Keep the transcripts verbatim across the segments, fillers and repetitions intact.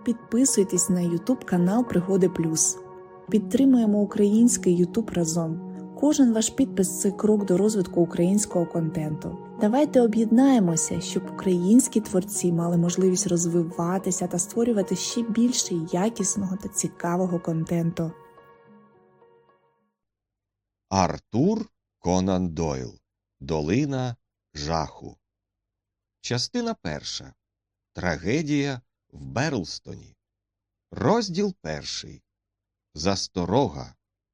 підписуйтесь на ютуб канал Пригоди Плюс. Підтримуємо український ютуб разом. Кожен ваш підпис – це крок до розвитку українського контенту. Давайте об'єднаємося, щоб українські творці мали можливість розвиватися та створювати ще більше якісного та цікавого контенту. Артур Конан Дойл. Долина жаху. Частина перша. Трагедія в Берлстоні. Розділ перший. Засторога.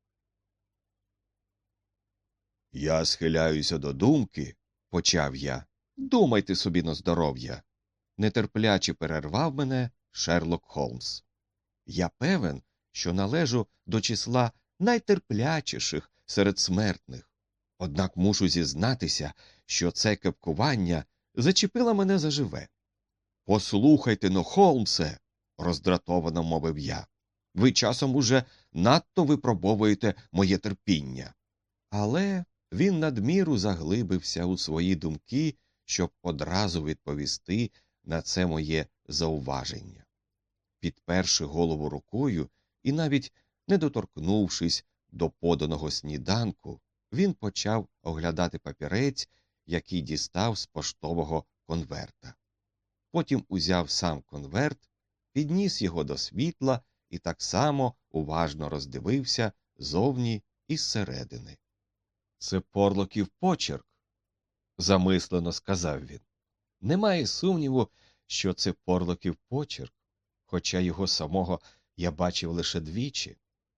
Я схиляюся до думки, почав я. Думайте собі на здоров'я. Нетерпляче перервав мене Шерлок Холмс. Я певен, що належу до числа найтерплячіших серед смертних. Однак мушу зізнатися, що це кепкування зачепило мене заживе. Послухайте-но, Холмсе, роздратовано мовив я. Ви часом уже надто випробовуєте моє терпіння. Але він надміру заглибився у свої думки, щоб одразу відповісти на це моє зауваження. Підперши голову рукою і навіть не доторкнувшись до поданого сніданку, він почав оглядати папірець, який дістав з поштового конверта. Потім узяв сам конверт, підніс його до світла і так само уважно роздивився зовні і зсередини. «Це Порлоків почерк», – замислено сказав він. Немає сумніву, що це Порлоків почерк, хоча його самого я бачив лише двічі.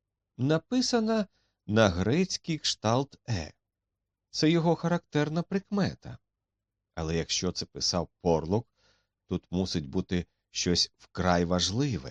Написана на грецький кшталт «е». Це його характерна прикмета. Але якщо це писав Порлок, тут мусить бути щось вкрай важливе.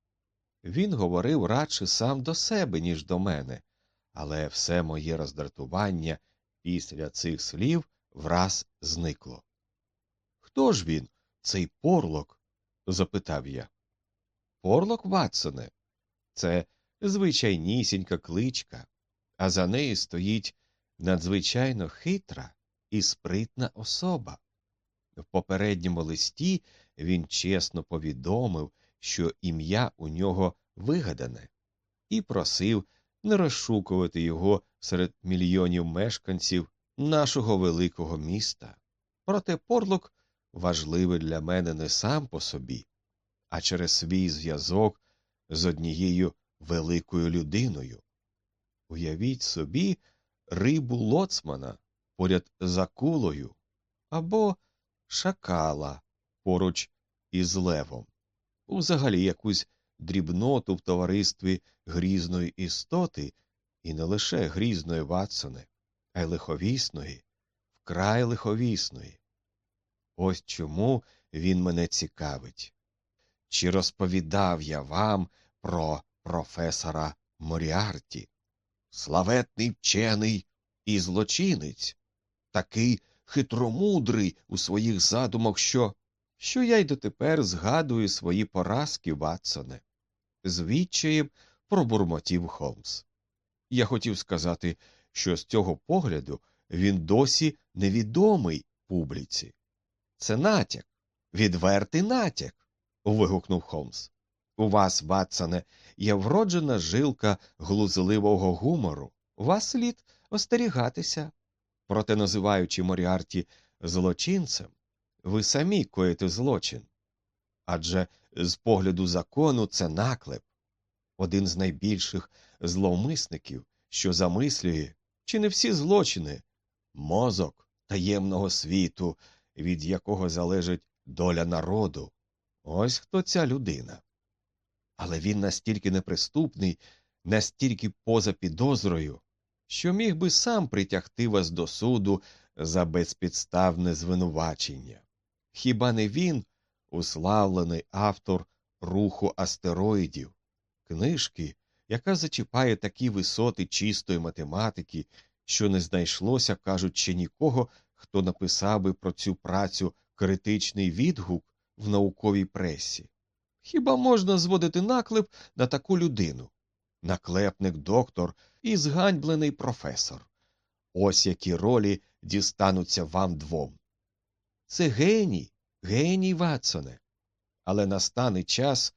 Він говорив радше сам до себе, ніж до мене, але все моє роздратування після цих слів враз зникло. «Хто ж він, цей Порлок?» – запитав я. «Порлок, Ватсоне, це звичайнісінька кличка, а за нею стоїть надзвичайно хитра і спритна особа. В попередньому листі він чесно повідомив, що ім'я у нього вигадане, і просив не розшукувати його серед мільйонів мешканців нашого великого міста. Проте Порлок важливий для мене не сам по собі, а через свій зв'язок з однією великою людиною. Уявіть собі рибу лоцмана поряд з акулою або шакала поруч із левом. Взагалі якусь дрібноту в товаристві грізної істоти, і не лише грізної, Ватсоне, а й лиховісної, вкрай лиховісної. Ось чому він мене цікавить. Чи розповідав я вам про професора Моріарті? Славетний вчений і злочинець, такий хитромудрий у своїх задумах, що... що я й дотепер згадую свої поразки, Ватсоне. З відчаєм пробурмотів Холмс. Я хотів сказати, що з цього погляду він досі невідомий публіці. Це натяк, відвертий натяк, вигукнув Холмс. У вас, Ватсоне, є вроджена жилка глузливого гумору. Вас слід остерігатися. Проте, називаючи Моріарті злочинцем, ви самі коїте злочин. Адже з погляду закону це наклеп. Один з найбільших зловмисників, що замислює, чи не всі злочини, мозок таємного світу, від якого залежить доля народу. Ось хто ця людина. Але він настільки неприступний, настільки поза підозрою, що міг би сам притягти вас до суду за безпідставне звинувачення. Хіба не він, уславлений автор «Руху астероїдів», книжки, яка зачіпає такі висоти чистої математики, що не знайшлося, кажуть, ще нікого, хто написав би про цю працю критичний відгук в науковій пресі. Хіба можна зводити наклеп на таку людину? Наклепник-доктор і зганьблений професор. Ось які ролі дістануться вам двом. Це геній, геній, Ватсоне. Але настане час,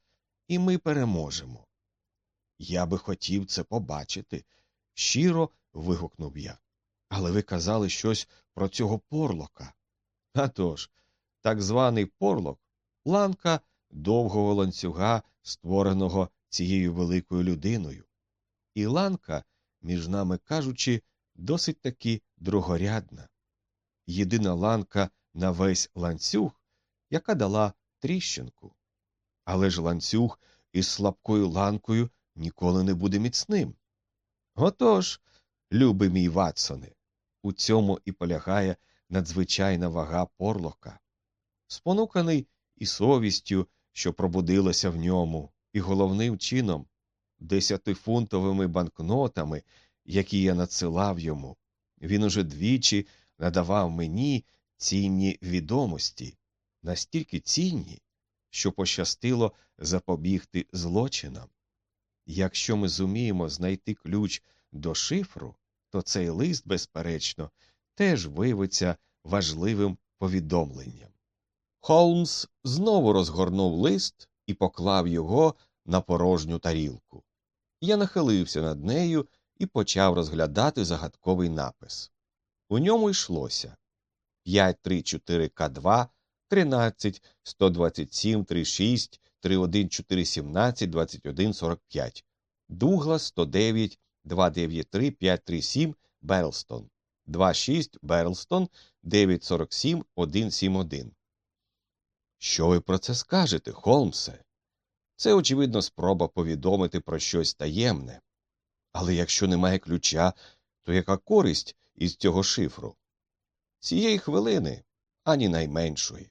і ми переможемо. Я би хотів це побачити, щиро вигукнув я. Але ви казали щось про цього Порлока. А тож, так званий Порлок – ланка довгого ланцюга, створеного цією великою людиною. І ланка, між нами кажучи, досить таки другорядна. Єдина ланка на весь ланцюг, яка дала тріщинку. Але ж ланцюг із слабкою ланкою ніколи не буде міцним. Отож, любий мій Ватсоне, у цьому і полягає надзвичайна вага Порлока. Спонуканий і совістю, що пробудилася в ньому, і головним чином десятифунтовими банкнотами, які я надсилав йому, він уже двічі надавав мені цінні відомості, настільки цінні, що пощастило запобігти злочинам. Якщо ми зуміємо знайти ключ до шифру, то цей лист, безперечно, теж виявиться важливим повідомленням. Холмс знову розгорнув лист і поклав його на порожню тарілку. Я нахилився над нею і почав розглядати загадковий напис. У ньому йшлося п'ять три чотири К два, тринадцять, сто двадцять сім, тридцять шість, тридцять один чотири сімнадцять, двадцять один сорок п'ять. Дуглас, сто дев'ять, двісті дев'яносто три, п'ятсот тридцять сім, Берлстон. двадцять шість, Берлстон, дев'ятсот сорок сім, сто сімдесят один. Що ви про це скажете, Холмсе? Це, очевидно, спроба повідомити про щось таємне. Але якщо немає ключа, то яка користь із цього шифру? Цієї хвилини ані найменшої.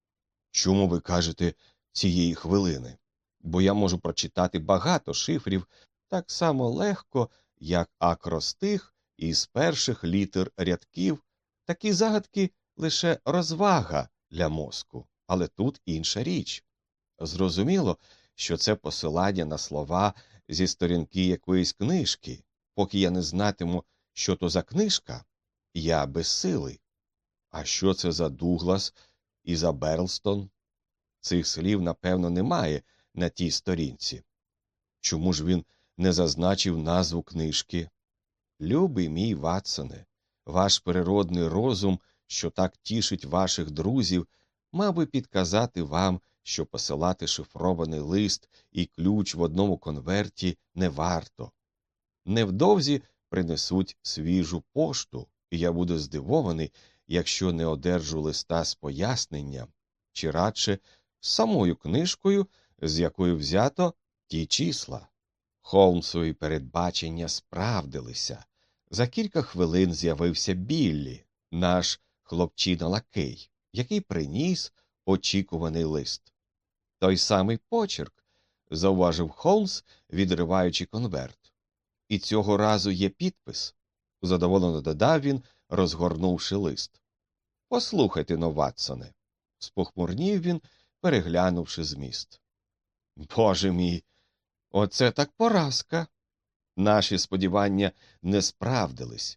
Чому ви кажете цієї хвилини? Бо я можу прочитати багато шифрів так само легко, як акростих із перших літер рядків. Такі загадки – лише розвага для мозку. Але тут інша річ. Зрозуміло, що це посилання на слова зі сторінки якоїсь книжки. Поки я не знатиму, що то за книжка, я безсилий. А що це за Дуглас і за Берлстон? Цих слів, напевно, немає на тій сторінці. Чому ж він не зазначив назву книжки? Любий мій Ватсоне, ваш природний розум, що так тішить ваших друзів, мав би підказати вам, що посилати шифрований лист і ключ в одному конверті не варто. Невдовзі принесуть свіжу пошту, і я буду здивований, якщо не одержу листа з поясненням, чи радше з самою книжкою, з якої взято ті числа. Холмсові передбачення справдилися. За кілька хвилин з'явився Біллі, наш хлопчина-лакей, який приніс очікуваний лист. Той самий почерк, зауважив Холмс, відриваючи конверт. І цього разу є підпис, задоволено додав він, розгорнувши лист. Послухайте, но, Ватсоне, спохмурнів він, переглянувши зміст. Боже мій, оце так поразка. Наші сподівання не справдились.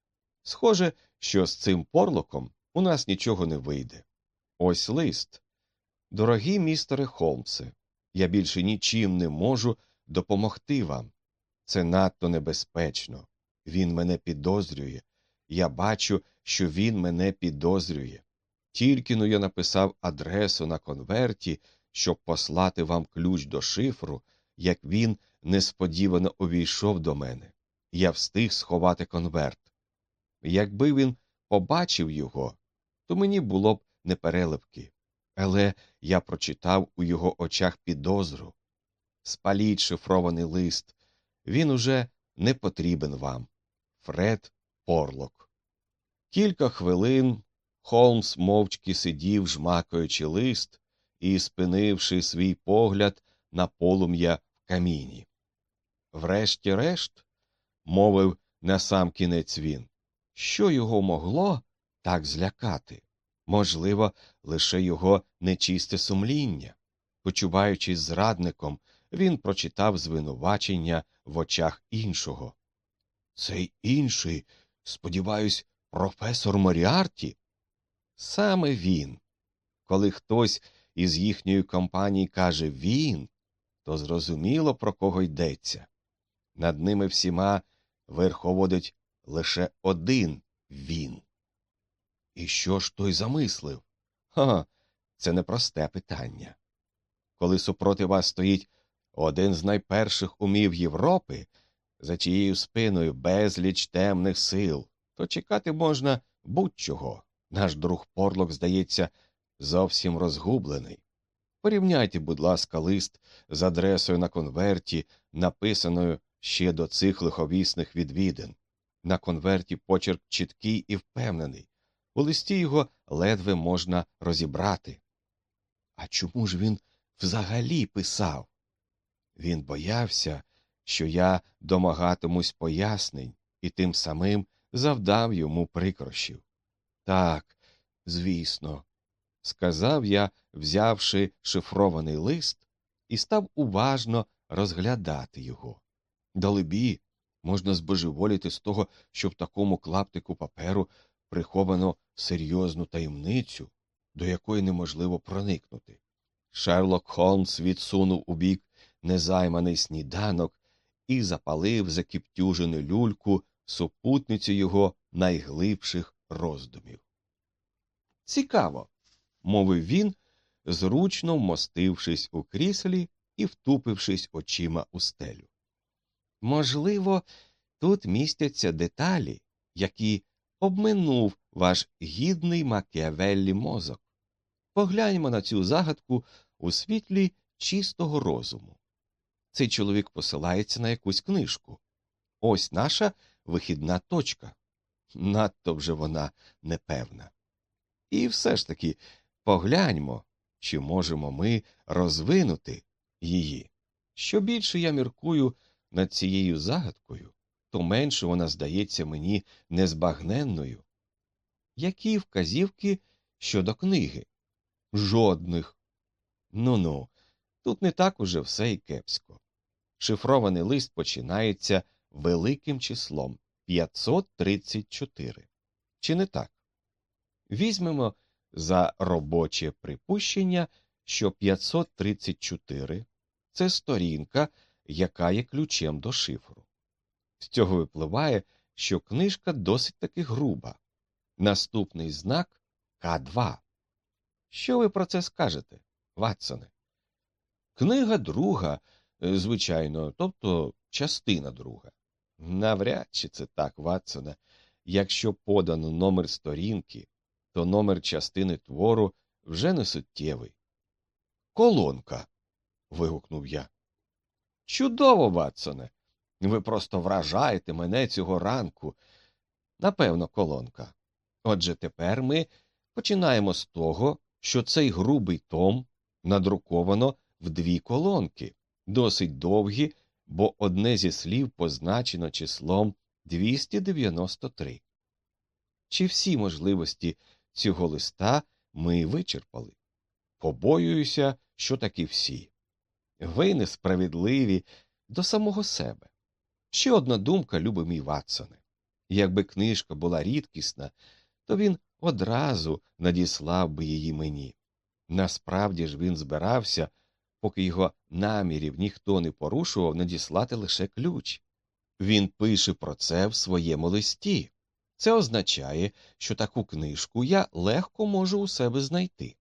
Схоже, що з цим Порлоком у нас нічого не вийде. Ось лист. Дорогий містере Холмсе, я більше нічим не можу допомогти вам. Це надто небезпечно. Він мене підозрює. Я бачу, що він мене підозрює. Тільки-но я написав адресу на конверті, щоб послати вам ключ до шифру, як він несподівано увійшов до мене. Я встиг сховати конверт. Якби він побачив його, то мені було б непереливки. Але я прочитав у його очах підозру. Спаліть шифрований лист. Він уже не потрібен вам. Фред Порлок. Кілька хвилин Холмс мовчки сидів, жмакаючи лист і спинивши свій погляд на полум'я в каміні. Врешті-решт, мовив насамкінець він, що його могло так злякати? Можливо, лише його нечисте сумління. Почуваючись зрадником, він прочитав звинувачення в очах іншого. Цей інший, сподіваюсь, професор Моріарті? Саме він. Коли хтось із їхньої компанії каже «він», то зрозуміло, про кого йдеться. Над ними всіма верховодить лише один він. І що ж той замислив? Ха, це непросте питання. Коли супроти вас стоїть один з найперших умів Європи, за чиєю спиною безліч темних сил, то чекати можна будь-чого. Наш друг Порлок, здається, зовсім розгублений. Порівняйте, будь ласка, лист з адресою на конверті, написаною ще до цих лиховісних відвідин. На конверті почерк чіткий і впевнений. У листі його ледве можна розібрати. А чому ж він взагалі писав? Він боявся, що я домагатимусь пояснень і тим самим завдав йому прикрощів. Так, звісно, сказав я, взявши шифрований лист, і став уважно розглядати його. Далебі, можна збожеволіти з того, що в такому клаптику паперу приховано серйозну таємницю, до якої неможливо проникнути. Шерлок Холмс відсунув убік незайманий сніданок і запалив закіптюжену люльку, супутницю його найглибших роздумів. «Цікаво», – мовив він, зручно вмостившись у кріслі і втупившись очима у стелю. «Можливо, тут містяться деталі, які обминув ваш гідний Макіавеллі мозок. Погляньмо на цю загадку у світлі чистого розуму. Цей чоловік посилається на якусь книжку. Ось наша вихідна точка. Надто вже вона непевна. І все ж таки погляньмо, чи можемо ми розвинути її. Що більше я міркую над цією загадкою, то менше вона здається мені незбагненною. Які вказівки щодо книги? Жодних. Ну-ну, тут не так уже все й кепсько. Шифрований лист починається великим числом п'ятсот тридцять чотири. Чи не так? Візьмемо за робоче припущення, що п'ятсот тридцять чотири – це сторінка, яка є ключем до шифру. З цього випливає, що книжка досить таки груба. Наступний знак – К два. Що ви про це скажете, Ватсоне? Книга друга, звичайно, тобто частина друга. Навряд чи це так, Ватсоне. Якщо подано номер сторінки, то номер частини твору вже не суттєвий. «Колонка!» – вигукнув я. «Чудово, Ватсоне! Ви просто вражаєте мене цього ранку. Напевно, колонка. Отже, тепер ми починаємо з того, що цей грубий том надруковано в дві колонки, досить довгі, бо одне зі слів позначено числом двісті дев'яносто три. Чи всі можливості цього листа ми вичерпали? Побоююся, що таки всі. Ви несправедливі до самого себе. Ще одна думка, любий мій Ватсоне. Якби книжка була рідкісна, то він одразу надіслав би її мені. Насправді ж він збирався, поки його намірів ніхто не порушував, надіслати лише ключ. Він пише про це в своєму листі. Це означає, що таку книжку я легко можу у себе знайти.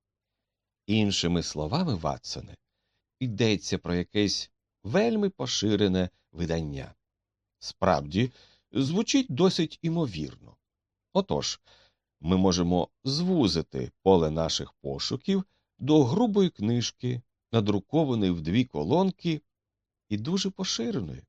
Іншими словами, Ватсоне, йдеться про якесь вельми поширене видання. Справді, звучить досить імовірно. Отож, ми можемо звузити поле наших пошуків до грубої книжки, надрукованої в дві колонки і дуже поширеної.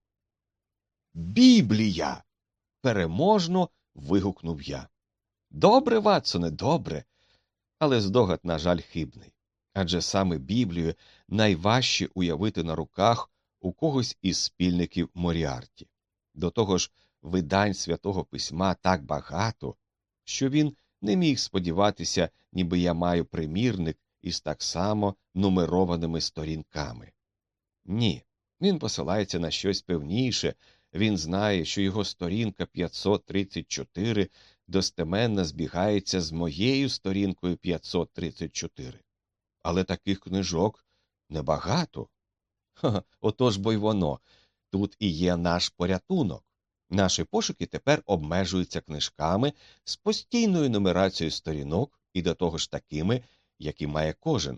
«Біблія!» – переможно вигукнув я. «Добре, Ватсоне, добре!» Але здогад, на жаль, хибний. Адже саме Біблію найважче уявити на руках у когось із спільників Моріарті. До того ж, видань Святого Письма так багато, що він не міг сподіватися, ніби я маю примірник із так само нумерованими сторінками. Ні, він посилається на щось певніше, він знає, що його сторінка п'ятсот тридцять чотири достеменно збігається з моєю сторінкою п'ятсот тридцять чотири. Але таких книжок небагато. Ха-ха, отож бо й воно. Тут і є наш порятунок. Наші пошуки тепер обмежуються книжками з постійною нумерацією сторінок і до того ж такими, які має кожен.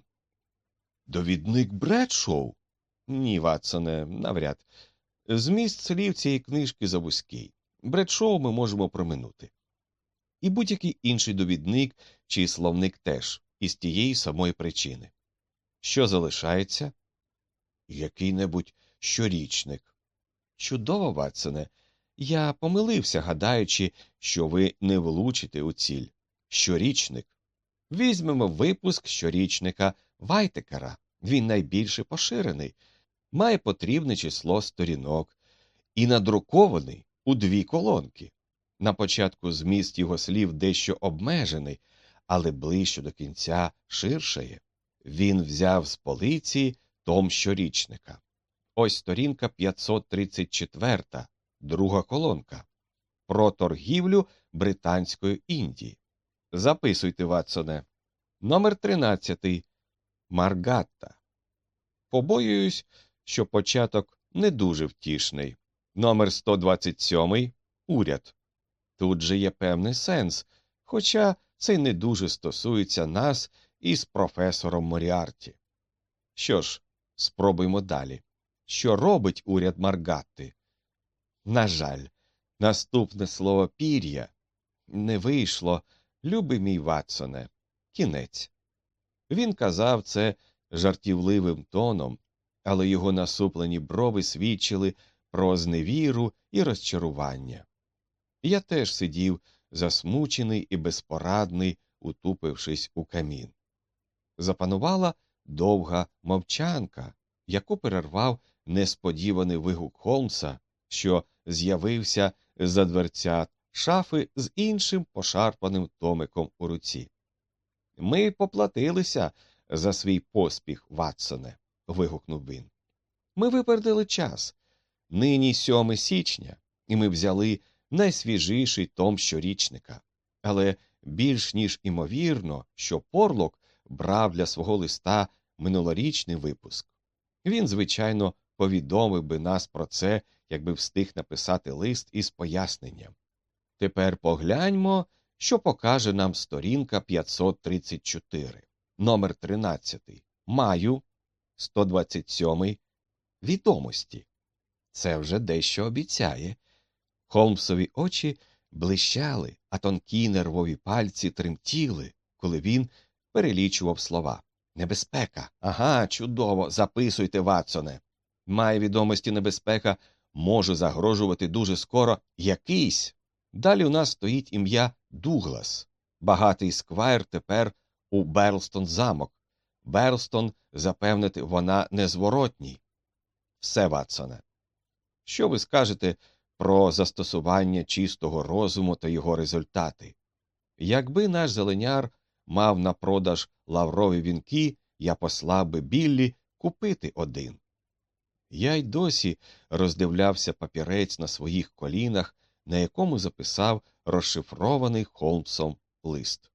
Довідник Бредшоу? Ні, Ватсоне, навряд. Зміст слів цієї книжки завузький. Бредшоу ми можемо проминути. І будь-який інший довідник чи словник теж, із тієї самої причини. Що залишається? Який-небудь щорічник. Чудово, Ватсоне. Я помилився, гадаючи, що ви не влучите у ціль. Щорічник. Візьмемо випуск щорічника Вайтекера. Він найбільше поширений, має потрібне число сторінок і надрукований у дві колонки. На початку зміст його слів дещо обмежений, але ближче до кінця ширшає. Він взяв з полиці том щорічника. Ось сторінка п'ятсот тридцять четверта, друга колонка. Про торгівлю Британської Індії. Записуйте, Ватсоне. Номер тринадцятий. Маргатта. Побоююсь, що початок не дуже втішний. Номер сто двадцять сьомий. Уряд. Тут же є певний сенс, хоча це не дуже стосується нас із професором Моріарті. Що ж, спробуймо далі. Що робить уряд Маргатти? На жаль, наступне слово «пір'я» не вийшло, любий мій Ватсоне. Кінець. Він казав це жартівливим тоном, але його насуплені брови свідчили про зневіру і розчарування. Я теж сидів, засмучений і безпорадний, утупившись у камін. Запанувала довга мовчанка, яку перервав несподіваний вигук Холмса, що з'явився з-за дверцят шафи з іншим пошарпаним томиком у руці. «Ми поплатилися за свій поспіх, Ватсоне», – вигукнув він. «Ми випередили час. Нині сьоме січня, і ми взяли найсвіжіший том щорічника. Але більш ніж імовірно, що Порлок брав для свого листа минулорічний випуск. Він, звичайно, повідомив би нас про це, якби встиг написати лист із поясненням. Тепер погляньмо, що покаже нам сторінка п'ятсот тридцять чотири, номер тринадцятий, маю, сто двадцять сьомий, відомості. Це вже дещо обіцяє. Холмсові очі блищали, а тонкі нервові пальці тремтіли, коли він перелічував слова. Небезпека. Ага, чудово, записуйте, Ватсоне. Має відомості небезпека, може загрожувати дуже скоро якийсь. Далі у нас стоїть ім'я Дуглас. Багатий сквайр тепер у Берлстон замок. Берлстон, запевнити, вона незворотній. Все, Ватсоне. Що ви скажете про застосування чистого розуму та його результати? Якби наш зеленяр мав на продаж лаврові вінки, я послав би Біллі купити один. Я й досі роздивлявся папірець на своїх колінах, на якому записав розшифрований Холмсом лист.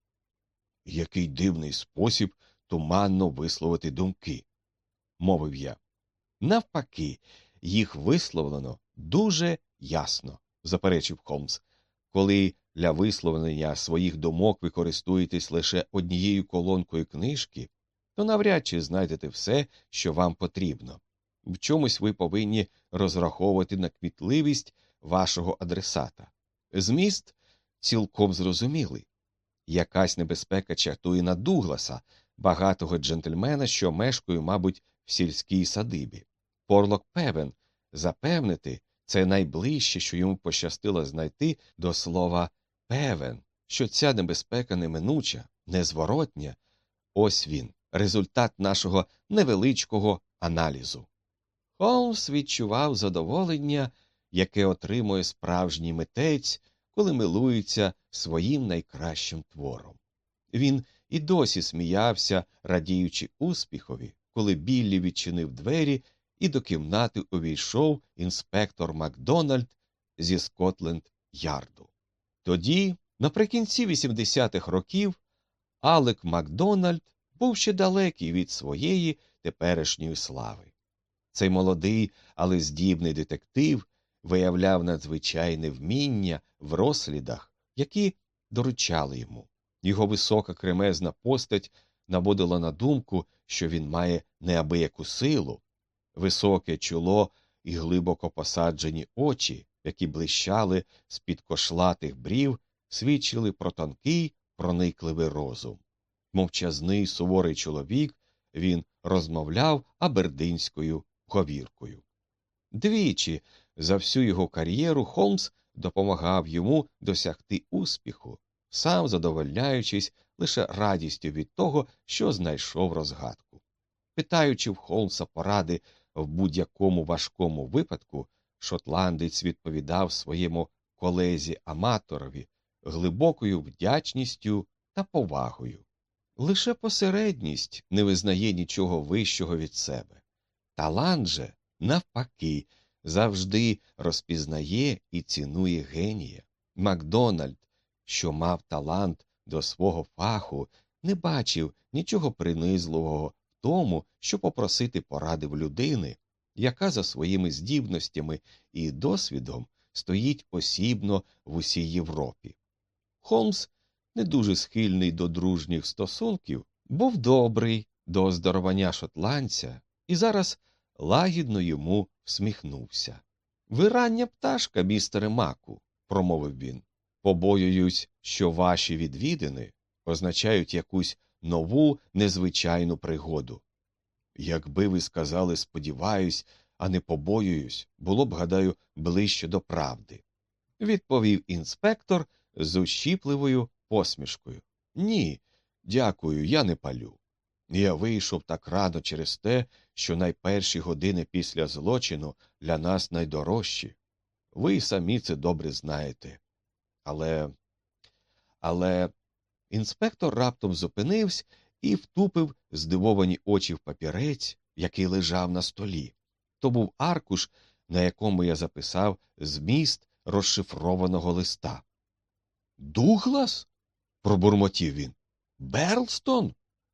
Який дивний спосіб туманно висловити думки, мовив я. Навпаки, їх висловлено дуже ясно, заперечив Холмс. Коли для висловлення своїх думок ви користуєтесь лише однією колонкою книжки, то навряд чи знайдете все, що вам потрібно. В чомусь ви повинні розраховувати на кмітливість вашого адресата. Зміст цілком зрозумілий. Якась небезпека чатує на Дугласа, багатого джентльмена, що мешкає, мабуть, в сільській садибі. Порлок певен, запевнити – це найближче, що йому пощастило знайти до слова «певен», що ця небезпека неминуча, незворотня. Ось він, результат нашого невеличкого аналізу. Холмс відчував задоволення, яке отримує справжній митець, коли милується своїм найкращим твором. Він і досі сміявся, радіючи успіхові, коли Біллі відчинив двері і до кімнати увійшов інспектор Макдональд зі Скотленд-Ярду. Тоді, наприкінці вісімдесятих років, Алек Макдональд був ще далекий від своєї теперішньої слави. Цей молодий, але здібний детектив виявляв надзвичайне вміння в розслідах, які доручали йому. Його висока кремезна постать наводила на думку, що він має неабияку силу. Високе чоло і глибоко посаджені очі, які блищали з-під кошлатих брів, свідчили про тонкий, проникливий розум. Мовчазний суворий чоловік, він розмовляв абердинською говіркою. Двічі за всю його кар'єру Холмс допомагав йому досягти успіху, сам задовольняючись лише радістю від того, що знайшов розгадку. Питаючи в Холмса поради в будь-якому важкому випадку, шотландець відповідав своєму колезі-аматорові глибокою вдячністю та повагою. Лише посередність не визнає нічого вищого від себе. Талант же, навпаки, завжди розпізнає і цінує генія. Макдональд, що мав талант до свого фаху, не бачив нічого принизливого в тому, щоб попросити поради в людини, яка за своїми здібностями і досвідом стоїть осібно в усій Європі. Холмс, не дуже схильний до дружніх стосунків, був добрий до оздоровання шотландця і зараз лагідно йому всміхнувся. «Ви рання пташка, містере Маку», – промовив він. «Побоююсь, що ваші відвідини означають якусь нову, незвичайну пригоду. Якби ви сказали «сподіваюсь», а не «побоююсь», було б, гадаю, ближче до правди», – відповів інспектор з ущіпливою посмішкою. «Ні, дякую, я не палю. Я вийшов так рано через те, що найперші години після злочину для нас найдорожчі. Ви самі це добре знаєте. Але... Але... Інспектор раптом зупинився і втупив здивовані очі в папірець, який лежав на столі. То був аркуш, на якому я записав зміст розшифрованого листа. «Дуглас?» – пробурмотів він. «Берлстон?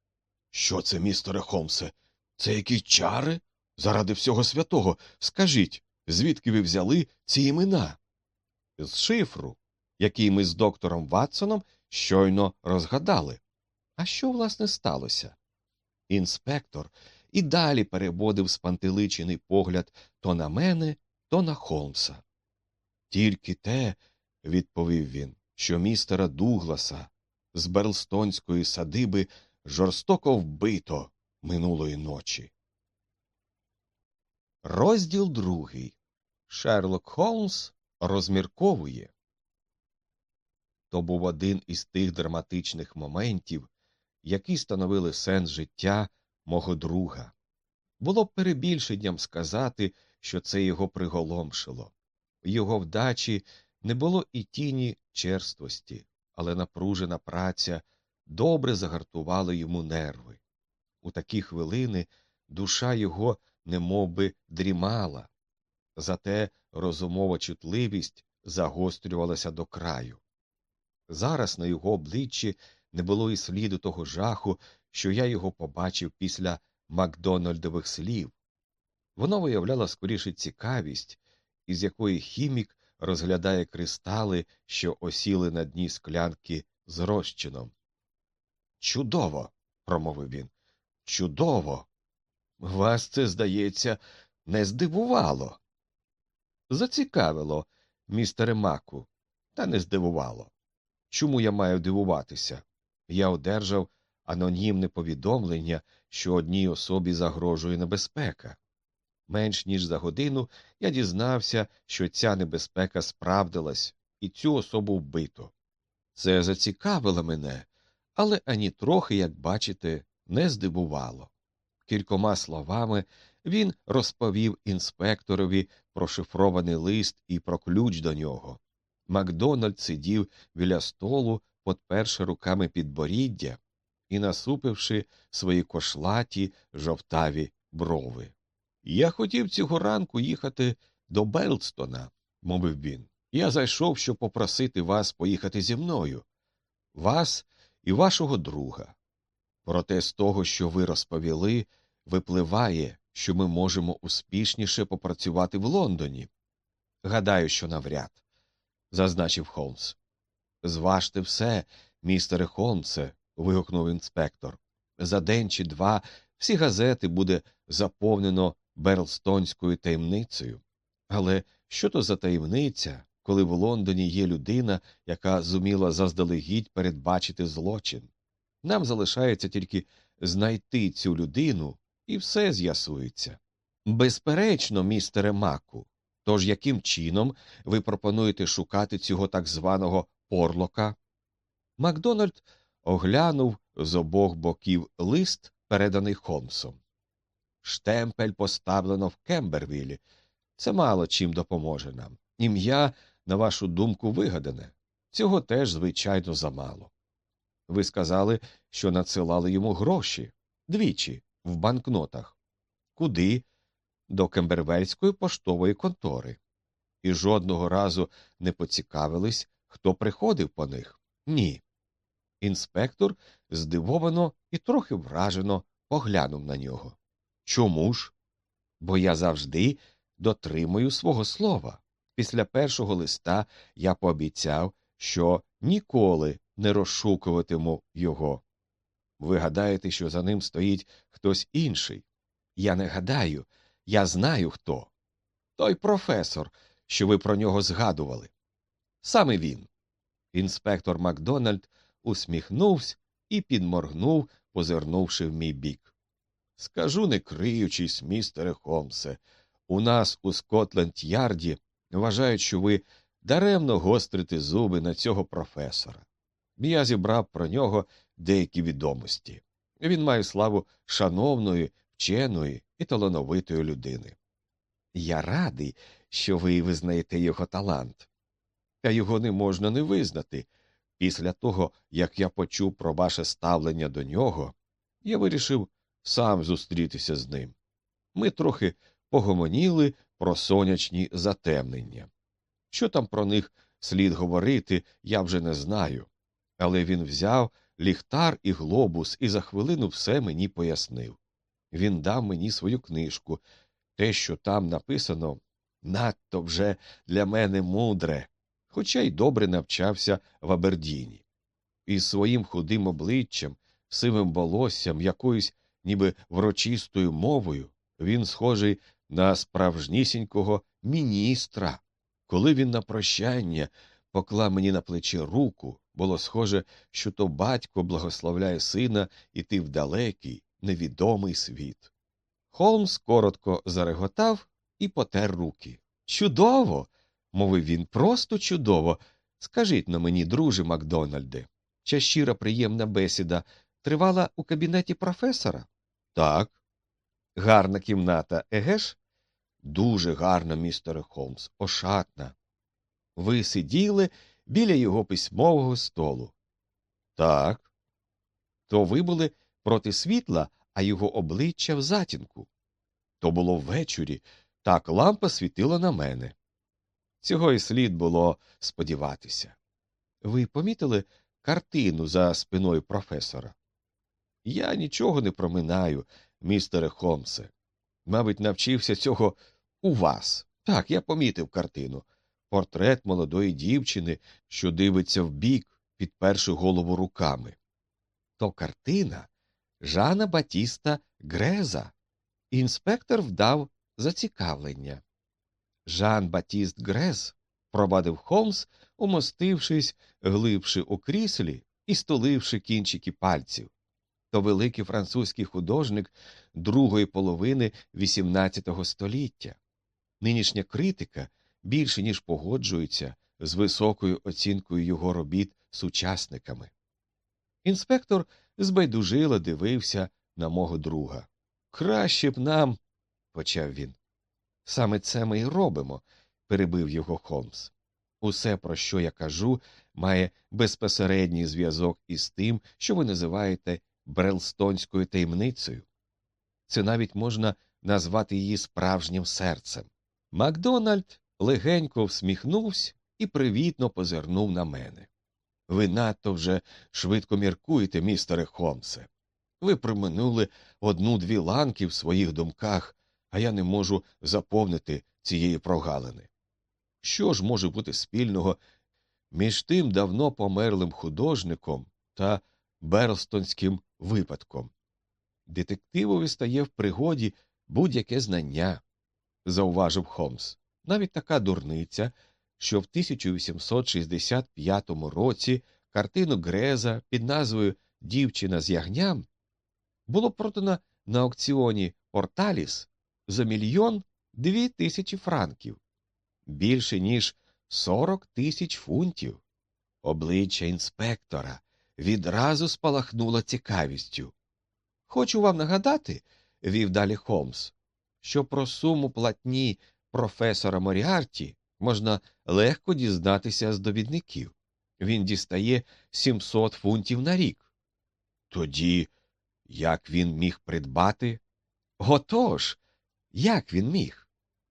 Що це, містере Холмсе? Це якісь чари? Заради всього святого, скажіть, звідки ви взяли ці імена?» «З шифру, який ми з доктором Ватсоном щойно розгадали». «А що, власне, сталося?» Інспектор і далі переводив спантеличений погляд то на мене, то на Холмса. «Тільки те, – відповів він, – що містера Дугласа з Берлстонської садиби жорстоко вбито минулої ночі». Розділ другий. Шерлок Холмс розмірковує. То був один із тих драматичних моментів, які становили сенс життя мого друга. Було б перебільшенням сказати, що це його приголомшило. В його вдачі не було і тіні черствості, але напружена праця добре загартувала йому нерви. У такі хвилини душа його немовби дрімала, зате розумова чутливість загострювалася до краю. Зараз на його обличчі не було і сліду того жаху, що я його побачив після Макдональдових слів. Воно виявляло скоріше цікавість, із якої хімік розглядає кристали, що осіли на дні склянки з розчином. «Чудово!» – промовив він. «Чудово! Вас це, здається, не здивувало?» «Зацікавило, містере Маку, та не здивувало. Чому я маю дивуватися? Я одержав анонімне повідомлення, що одній особі загрожує небезпека. Менш ніж за годину я дізнався, що ця небезпека справдилась, і цю особу вбито. Це зацікавило мене, але ані трохи, як бачите, не здивувало». Кількома словами він розповів інспекторові про шифрований лист і про ключ до нього. Макдональд сидів біля столу, подперши руками підборіддя і насупивши свої кошлаті жовтаві брови. «Я хотів цього ранку їхати до Берлстона», – мовив він. «Я зайшов, щоб попросити вас поїхати зі мною. Вас і вашого друга. Проте з того, що ви розповіли, випливає, що ми можемо успішніше попрацювати в Лондоні? Гадаю, що навряд, зазначив Холмс. Зважте все, містере Холмсе, вигукнув інспектор. За день чи два всі газети буде заповнено берлстонською таємницею. Але що то за таємниця, коли в Лондоні є людина, яка зуміла заздалегідь передбачити злочин? Нам залишається тільки знайти цю людину, і все з'ясується. Безперечно, містере Маку. Тож яким чином ви пропонуєте шукати цього так званого Порлока? Макдональд оглянув з обох боків лист, переданий Холмсом. Штемпель поставлено в Кембервілі. Це мало чим допоможе нам. Ім'я, на вашу думку, вигадане. Цього теж, звичайно, замало. Ви сказали, що надсилали йому гроші. Двічі, в банкнотах. Куди? До Кембервельської поштової контори. І жодного разу не поцікавились, хто приходив по них? Ні. Інспектор здивовано і трохи вражено поглянув на нього. Чому ж? Бо я завжди дотримую свого слова. Після першого листа я пообіцяв, що ніколи не розшукуватиму його. Ви гадаєте, що за ним стоїть хтось інший? Я не гадаю, я знаю хто. Той професор, що ви про нього згадували. Саме він. Інспектор Макдональд усміхнувся і підморгнув, позирнувши в мій бік. Скажу не криючись, містере Холмсе, у нас у Скотленд-Ярді вважають, що ви даремно гострите зуби на цього професора. Я зібрав про нього деякі відомості. Він має славу шановної, вченої і талановитої людини. Я радий, що ви визнаєте його талант. Та його не можна не визнати. Після того, як я почув про ваше ставлення до нього, я вирішив сам зустрітися з ним. Ми трохи погомоніли про сонячні затемнення. Що там про них слід говорити, я вже не знаю. Але він взяв ліхтар і глобус і за хвилину все мені пояснив. Він дав мені свою книжку. Те, що там написано, надто вже для мене мудре, хоча й добре навчався в Абердіні. Із своїм худим обличчям, сивим волоссям, якоюсь ніби врочистою мовою, він схожий на справжнісінького міністра. Коли він на прощання поклав мені на плече руку, було схоже, що то батько благословляє сина іти в далекий, невідомий світ. Холмс коротко зареготав і потер руки. «Чудово!» – мовив він, – «просто чудово! Скажіть на мені, друже Макдональде, ця щира приємна бесіда тривала у кабінеті професора?» «Так». «Гарна кімната, еге ж?» «Дуже гарна, містере Холмс, ошатна». «Ви сиділи біля його письмового столу?» «Так». «То ви були проти світла, а його обличчя в затінку?» «То було ввечері, так лампа світила на мене». Цього й слід було сподіватися. «Ви помітили картину за спиною професора?» «Я нічого не проминаю, містере Холмсе. Мабуть, навчився цього у вас. Так, я помітив картину. Портрет молодої дівчини, що дивиться вбік, підперши голову руками. То картина Жана Батіста Греза». Інспектор вдав зацікавлення. «Жан Батіст Грез», – провадив Холмс, умостившись глибше у кріслі і стуливши кінчики пальців. То великий французький художник другої половини вісімнадцятого століття. Нинішня критика більше ніж погоджується з високою оцінкою його робіт сучасниками. Інспектор збайдужила дивився на мого друга. «Краще б нам», – почав він. «Саме це ми й робимо», – перебив його Холмс. «Усе, про що я кажу, має безпосередній зв'язок із тим, що ви називаєте брелстонською таємницею. Це навіть можна назвати її справжнім серцем». Макдональд легенько всміхнувся і привітно позирнув на мене. «Ви надто вже швидко міркуєте, містере Холмсе. Ви проминули одну-дві ланки в своїх думках, а я не можу заповнити цієї прогалини. Що ж може бути спільного між тим давно померлим художником та берлстонським випадком? Детективові стає в пригоді будь-яке знання, зауважив Холмс. Навіть така дурниця, що в тисяча вісімсот шістдесят п'ятому році картину Греза під назвою «Дівчина з ягням» було продано на аукціоні Порталіс за мільйон дві тисячі франків. Більше, ніж сорок тисяч фунтів. Обличчя інспектора відразу спалахнуло цікавістю. «Хочу вам нагадати, – вів далі Холмс, – що про суму платні професора Моріарті можна легко дізнатися з довідників. Він дістає сімсот фунтів на рік». «Тоді як він міг придбати?» «Отож, як він міг?»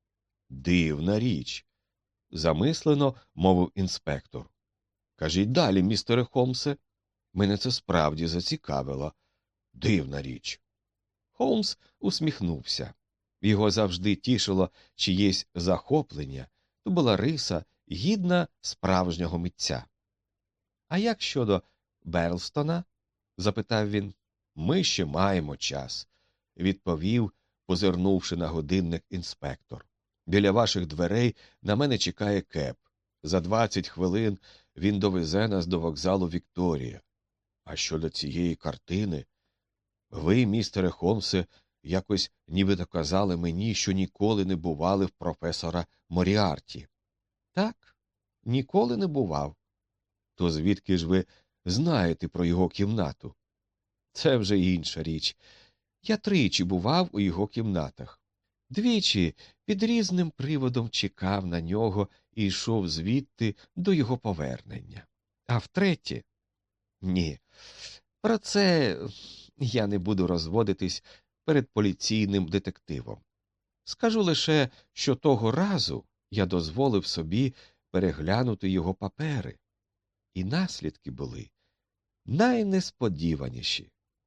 «Дивна річ», – замислено мовив інспектор. «Кажіть далі, містере Холмсе. Мене це справді зацікавило. Дивна річ». Холмс усміхнувся. Його завжди тішило чиєсь захоплення, то була риса, гідна справжнього митця. «А як щодо Берлстона?» – запитав він. «Ми ще маємо час», – відповів, позирнувши на годинник інспектор. «Біля ваших дверей на мене чекає кеп. За двадцять хвилин він довезе нас до вокзалу Вікторія. А щодо цієї картини, ви, містере Холмсе, якось нібито казали мені, що ніколи не бували в професора Моріарті». «Так, ніколи не бував». «То звідки ж ви знаєте про його кімнату?» «Це вже інша річ. Я тричі бував у його кімнатах. Двічі під різним приводом чекав на нього і йшов звідти до його повернення. А втретє? Ні, про це я не буду розводитись перед поліційним детективом. Скажу лише, що того разу я дозволив собі переглянути його папери. І наслідки були найнесподіваніші».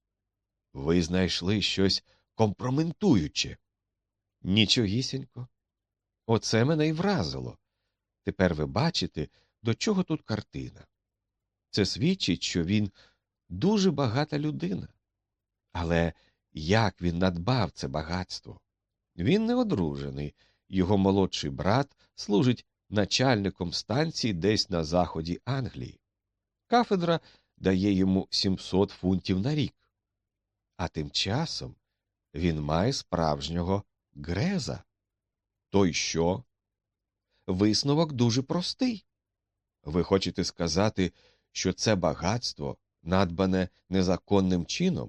«Ви знайшли щось компрометуюче?» «Нічогісінько. Оце мене й вразило. Тепер ви бачите, до чого тут картина. Це свідчить, що він дуже багата людина. Але як він надбав це багатство? Він не одружений, його молодший брат служить начальником станції десь на заході Англії. Кафедра дає йому сімсот фунтів на рік. А тим часом він має справжнього Греза. То й що? Висновок дуже простий. Ви хочете сказати, що це багатство надбане незаконним чином?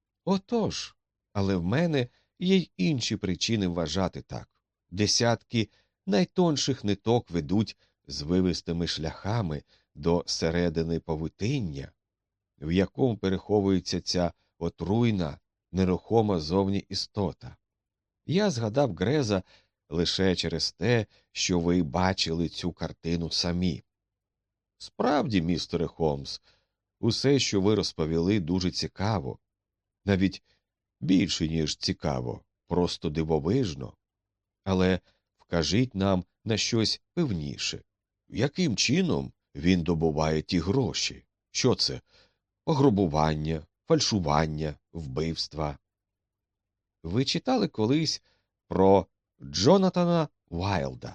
Отож, але в мене є й інші причини вважати так. Десятки найтонших ниток ведуть звивистими шляхами до середини павутиння, в якому переховується ця отруйна, нерухома зовні істота. Я згадав Греза лише через те, що ви бачили цю картину самі. Справді, містере Холмс, усе, що ви розповіли, дуже цікаво. Навіть більше, ніж цікаво, просто дивовижно. Але вкажіть нам на щось певніше. Яким чином він добуває ті гроші? Що це? Пограбування, фальшування, вбивства? Ви читали колись про Джонатана Вайлда?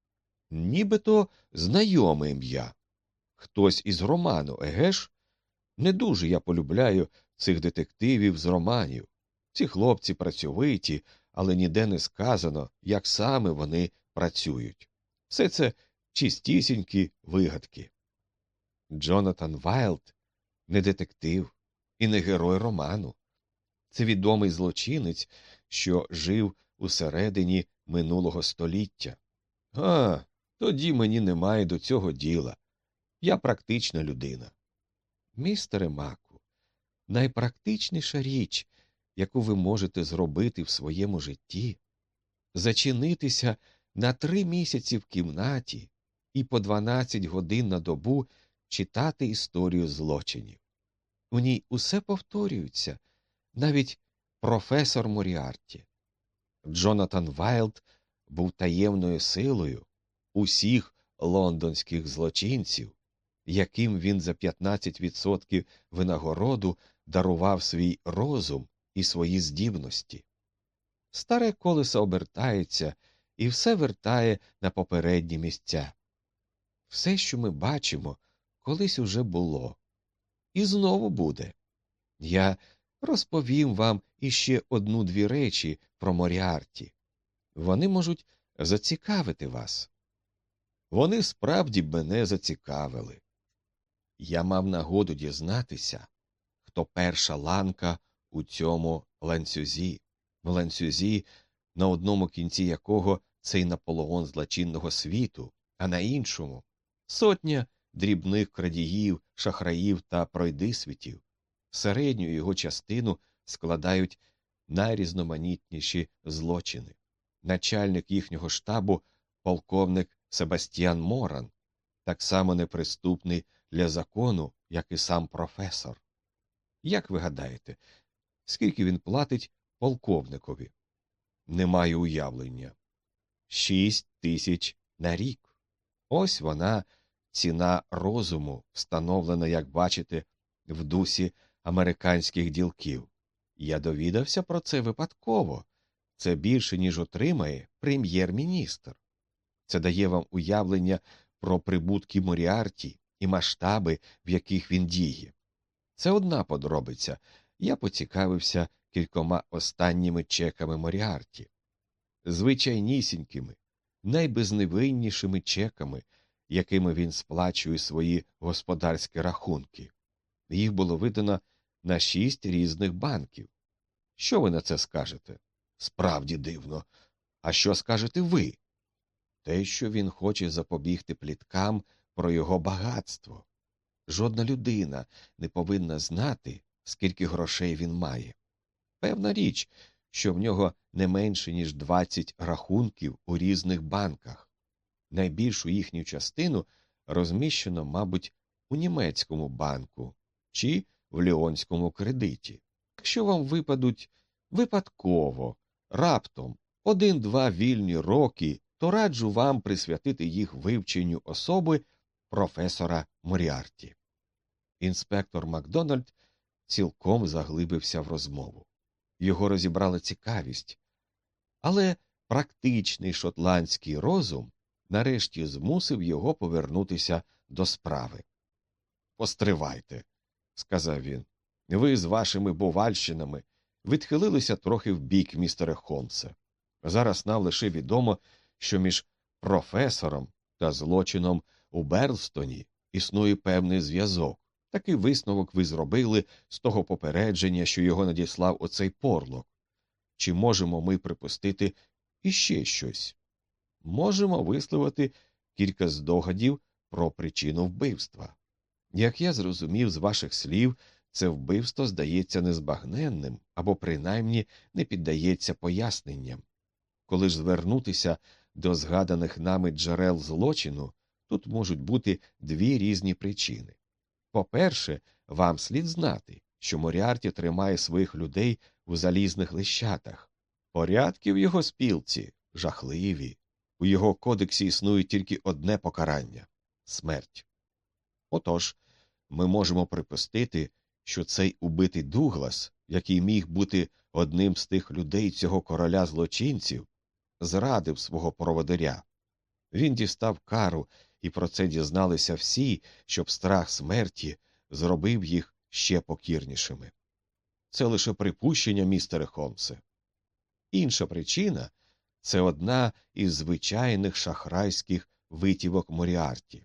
Нібито знайоме ім'я. Хтось із роману, еге ж? Не дуже я полюбляю цих детективів з романів. Ці хлопці працьовиті, але ніде не сказано, як саме вони працюють. Все це чистісінькі вигадки. Джонатан Вайлд не детектив і не герой роману. Це відомий злочинець, що жив усередині минулого століття. А, тоді мені немає до цього діла. Я практична людина. Містере Маку, найпрактичніша річ, яку ви можете зробити в своєму житті, зачинитися на три місяці в кімнаті і по дванадцять годин на добу читати історію злочинів. У ній усе повторюється, навіть професор Моріарті. Джонатан Вайлд був таємною силою усіх лондонських злочинців, яким він за п'ятнадцять відсотків винагороду дарував свій розум і свої здібності. Старе колесо обертається і все вертає на попередні місця. Все, що ми бачимо, колись уже було. І знову буде. Я розповім вам іще одну-дві речі про Моріарті. Вони можуть зацікавити вас. Вони справді б мене зацікавили. Я мав нагоду дізнатися, хто перша ланка у цьому ланцюзі, в ланцюзі, на одному кінці якого цей Наполеон злочинного світу, а на іншому – сотня дрібних крадіїв, шахраїв та пройдисвітів. Середню його частину складають найрізноманітніші злочини. Начальник їхнього штабу – полковник Себастьян Моран, так само неприступний для закону, як і сам професор. Як ви гадаєте, скільки він платить полковникові? Не маю уявлення. Шість тисяч на рік. Ось вона, ціна розуму, встановлена, як бачите, в дусі американських ділків. Я довідався про це випадково. Це більше, ніж отримає прем'єр-міністр. Це дає вам уявлення про прибутки Моріарті і масштаби, в яких він діє. Це одна подробиця. Я поцікавився кількома останніми чеками Моріарті. Звичайнісінькими, найбезневиннішими чеками, якими він сплачує свої господарські рахунки. Їх було видано на шість різних банків. Що ви на це скажете? Справді дивно. А що скажете ви? Те, що він хоче запобігти пліткам про його багатство. Жодна людина не повинна знати, скільки грошей він має. Певна річ, що в нього не менше, ніж двадцять рахунків у різних банках. Найбільшу їхню частину розміщено, мабуть, у німецькому банку чи в ліонському кредиті. Якщо вам випадуть випадково, раптом, один-два вільні роки, то раджу вам присвятити їх вивченню особи професора Моріарті. Інспектор Макдональд цілком заглибився в розмову. Його розібрала цікавість. Але практичний шотландський розум нарешті змусив його повернутися до справи. «Постривайте», – сказав він. «Ви з вашими бувальщинами відхилилися трохи вбік, містере Холмсе. Зараз нам лише відомо, що між професором та злочином у Берлстоні існує певний зв'язок. Такий висновок ви зробили з того попередження, що його надіслав оцей Порлок. Чи можемо ми припустити іще щось? Можемо висловити кілька здогадів про причину вбивства. Як я зрозумів з ваших слів, це вбивство здається незбагненним, або принаймні не піддається поясненням. Коли ж звернутися до згаданих нами джерел злочину, тут можуть бути дві різні причини. По-перше, вам слід знати, що Моріарті тримає своїх людей у залізних лищатах. Порядки в його спілці жахливі. У його кодексі існує тільки одне покарання – смерть. Отож, ми можемо припустити, що цей убитий Дуглас, який міг бути одним з тих людей цього короля злочинців, зрадив свого проводиря. Він дістав кару, і про це дізналися всі, щоб страх смерті зробив їх ще покірнішими. Це лише припущення, містере Холмсе. Інша причина – це одна із звичайних шахрайських витівок Моріарті.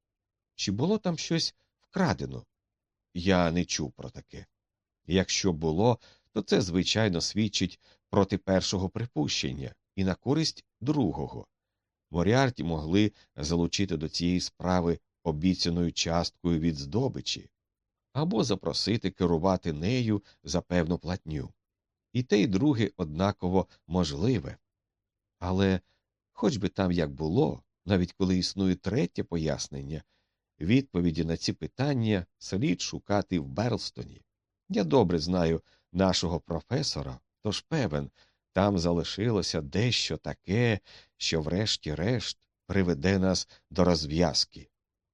Чи було там щось вкрадено? Я не чув про таке. Якщо було, то це, звичайно, свідчить проти першого припущення і на користь другого. Моріарті могли залучити до цієї справи обіцяною часткою від здобичі, або запросити керувати нею за певну платню. І те, і друге однаково можливе. Але, хоч би там як було, навіть коли існує третє пояснення, відповіді на ці питання слід шукати в Берлстоні. Я добре знаю нашого професора, тож певен, Там залишилося дещо таке, що врешті-решт приведе нас до розв'язки.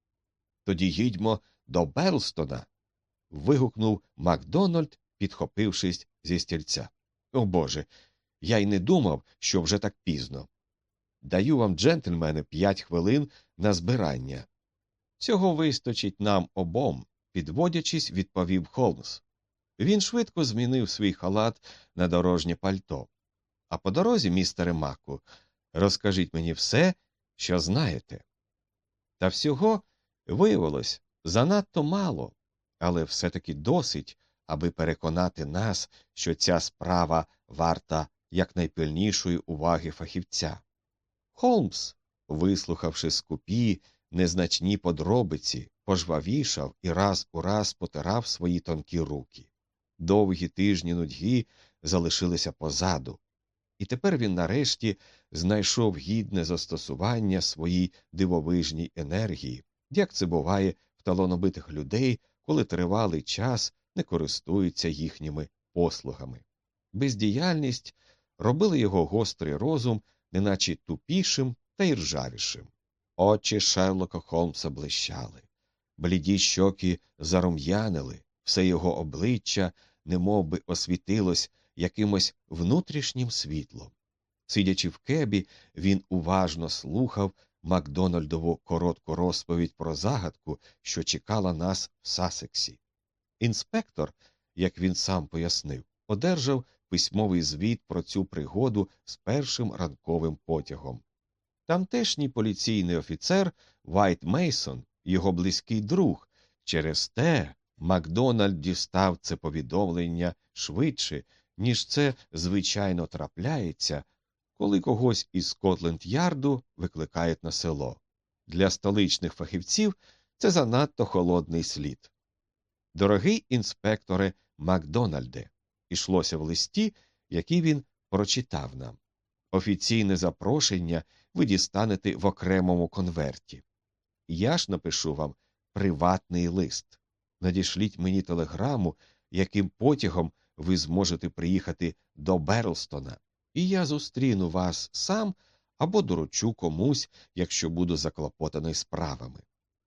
«Тоді їдьмо до Берлстона!» – вигукнув Макдональд, підхопившись зі стільця. «О, Боже, я й не думав, що вже так пізно. Даю вам, джентльмени, п'ять хвилин на збирання». «Цього вистачить нам обом», – підводячись, відповів Холмс. Він швидко змінив свій халат на дорожнє пальто. «А по дорозі, містере Маку, розкажіть мені все, що знаєте». Та всього виявилось занадто мало, але все-таки досить, аби переконати нас, що ця справа варта якнайпильнішої уваги фахівця. Холмс, вислухавши скупі, незначні подробиці, пожвавішав і раз у раз потирав свої тонкі руки. Довгі тижні нудьги залишилися позаду, і тепер він нарешті знайшов гідне застосування своїй дивовижній енергії, як це буває в талановитих людей, коли тривалий час не користуються їхніми послугами. Бездіяльність робила його гострий розум неначе тупішим та й ржавішим. Очі Шерлока Холмса блищали, бліді щоки зарум'янили, все його обличчя немов би освітилось якимось внутрішнім світлом. Сидячи в кебі, він уважно слухав Макдональдову коротку розповідь про загадку, що чекала нас в Сассексі. Інспектор, як він сам пояснив, одержав письмовий звіт про цю пригоду з першим ранковим потягом. Тамтешній поліційний офіцер Вайт Мейсон, його близький друг, через те Макдональд дістав це повідомлення швидше, ніж це звичайно трапляється, коли когось із Скотленд-Ярду викликають на село. Для столичних фахівців це занадто холодний слід. «Дорогий інспекторе Макдональде», ішлося в листі, який він прочитав нам. «Офіційне запрошення ви дістанете в окремому конверті. Я ж напишу вам приватний лист. Надішліть мені телеграму, яким потягом ви зможете приїхати до Берлстона, і я зустріну вас сам або доручу комусь, якщо буду заклопотаний справами.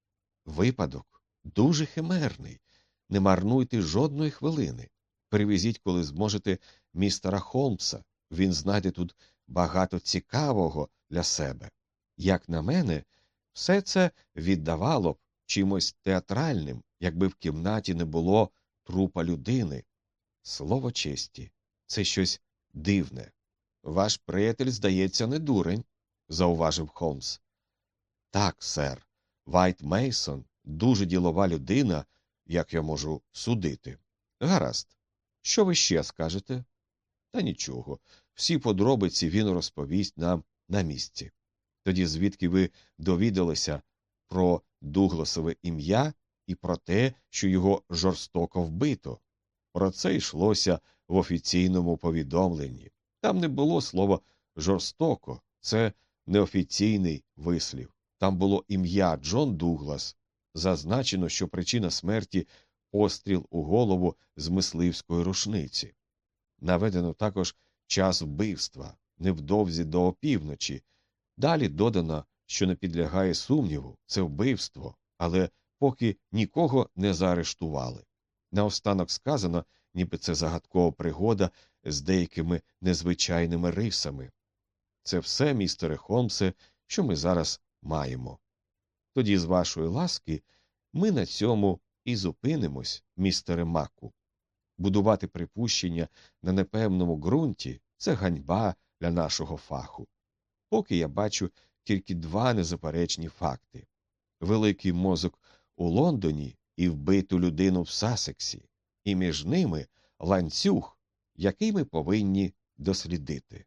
Випадок дуже химерний. Не марнуйте жодної хвилини. Привезіть, коли зможете, містера Холмса. Він знайде тут багато цікавого для себе. Як на мене, все це віддавало б чимось театральним, якби в кімнаті не було трупа людини. Слово честі, це щось дивне. Ваш приятель, здається, не дурень, зауважив Холмс. Так, сер, Вайт Мейсон дуже ділова людина, як я можу судити. Гаразд. Що ви ще скажете? Та нічого. Всі подробиці він розповість нам на місці. Тоді звідки ви довідалися про Дугласове ім'я і про те, що його жорстоко вбито? Про це йшлося в офіційному повідомленні. Там не було слова «жорстоко», це неофіційний вислів. Там було ім'я Джон Дуглас. Зазначено, що причина смерті – постріл у голову з мисливської рушниці. Наведено також час вбивства, невдовзі до опівночі. Далі додано, що не підлягає сумніву, це вбивство, але поки нікого не заарештували. Наостанок сказано, ніби це загадкова пригода з деякими незвичайними рисами. Це все, містере Холмсе, що ми зараз маємо. Тоді, з вашої ласки, ми на цьому і зупинимось, містере Маку. Будувати припущення на непевному ґрунті – це ганьба для нашого фаху. Поки я бачу тільки два незаперечні факти. Великий мозок у Лондоні і вбиту людину в Сассексі. І між ними ланцюг, який ми повинні дослідити.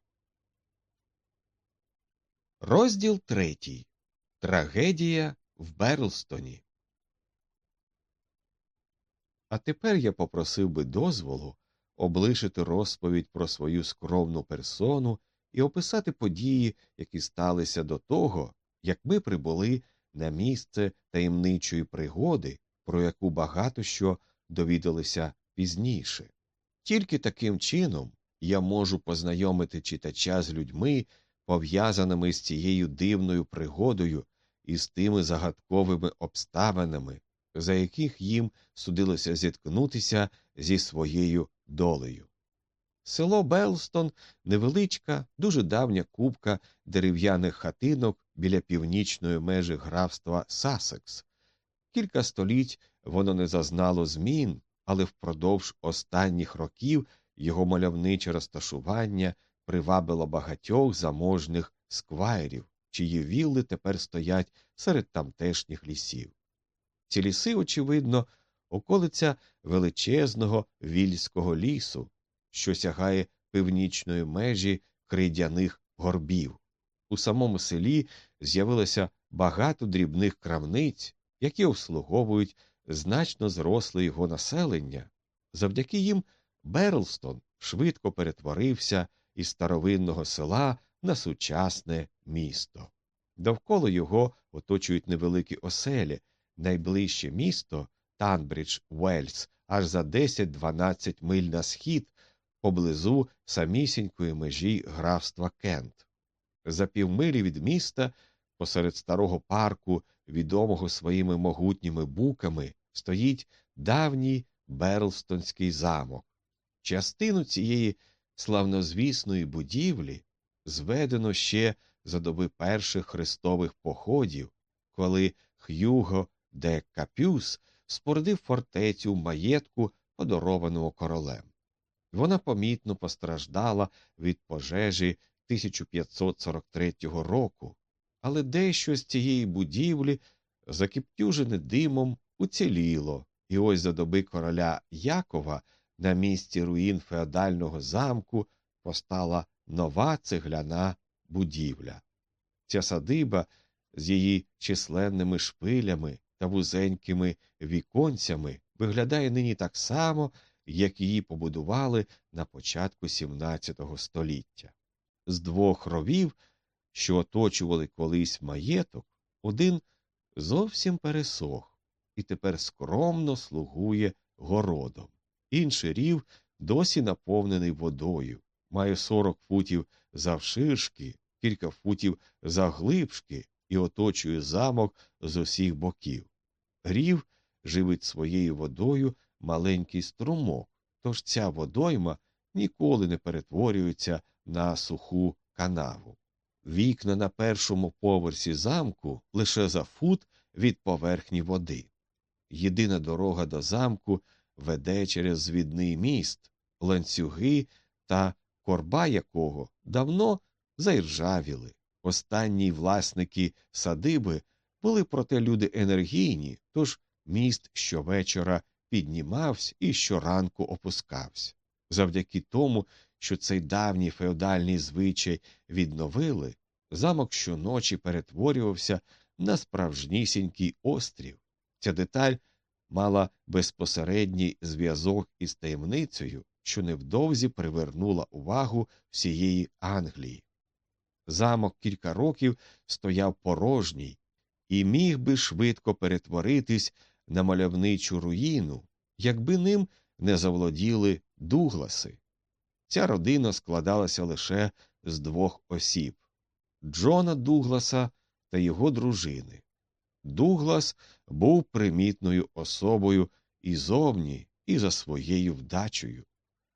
Розділ третій. Трагедія в Берлстоні. А тепер я попросив би дозволу облишити розповідь про свою скромну персону і описати події, які сталися до того, як ми прибули на місце таємничої пригоди, про яку багато що довідалися пізніше. Тільки таким чином я можу познайомити читача з людьми, пов'язаними з цією дивною пригодою і з тими загадковими обставинами, за яких їм судилося зіткнутися зі своєю долею. Село Белстон – невеличка, дуже давня купка дерев'яних хатинок біля північної межі графства Сассекс. Кілька століть воно не зазнало змін, але впродовж останніх років його мальовниче розташування привабило багатьох заможних сквайрів, чиї вілли тепер стоять серед тамтешніх лісів. Ці ліси, очевидно, околиця величезного вільського лісу, що сягає північної межі крейдяних горбів. У самому селі з'явилося багато дрібних крамниць, які обслуговують значно зросле його населення. Завдяки їм Берлстон швидко перетворився із старовинного села на сучасне місто. Довкола його оточують невеликі оселі, найближче місто – Танбридж-Уельс, аж за десять-дванадцять миль на схід, поблизу самісінької межі графства Кент. За півмилі від міста, посеред старого парку, відомого своїми могутніми буками, стоїть давній Берлстонський замок. Частину цієї славнозвісної будівлі зведено ще за доби перших хрестових походів, коли Х'юго де Капюс спорудив фортецю в маєтку, подарованого королем. Вона помітно постраждала від пожежі тисяча п'ятсот сорок третього року, але дещо з цієї будівлі, закіптюжене димом, уціліло, і ось за доби короля Якова на місці руїн феодального замку постала нова цегляна будівля. Ця садиба з її численними шпилями та вузенькими віконцями виглядає нині так само, як її побудували на початку сімнадцятого століття. З двох ровів, що оточували колись маєток, один зовсім пересох і тепер скромно слугує городом. Інший рів досі наповнений водою, має сорок футів завширшки, кілька футів завглибшки і оточує замок з усіх боків. Рів живить своєю водою маленький струмок, тож ця водойма ніколи не перетворюється на суху канаву. Вікна на першому поверсі замку лише за фут від поверхні води. Єдина дорога до замку веде через звідний міст, ланцюги та корба якого давно заіржавіли. Останні власники садиби були проте люди енергійні, тож міст щовечора піднімався і щоранку опускався. Завдяки тому, що цей давній феодальний звичай відновили, замок щоночі перетворювався на справжнісінький острів. Ця деталь мала безпосередній зв'язок із таємницею, що невдовзі привернула увагу всієї Англії. Замок кілька років стояв порожній і міг би швидко перетворитись на мальовничу руїну, якби ним не заволоділи Дугласи. Ця родина складалася лише з двох осіб – Джона Дугласа та його дружини. Дуглас був примітною особою і зовні, і за своєю вдачею.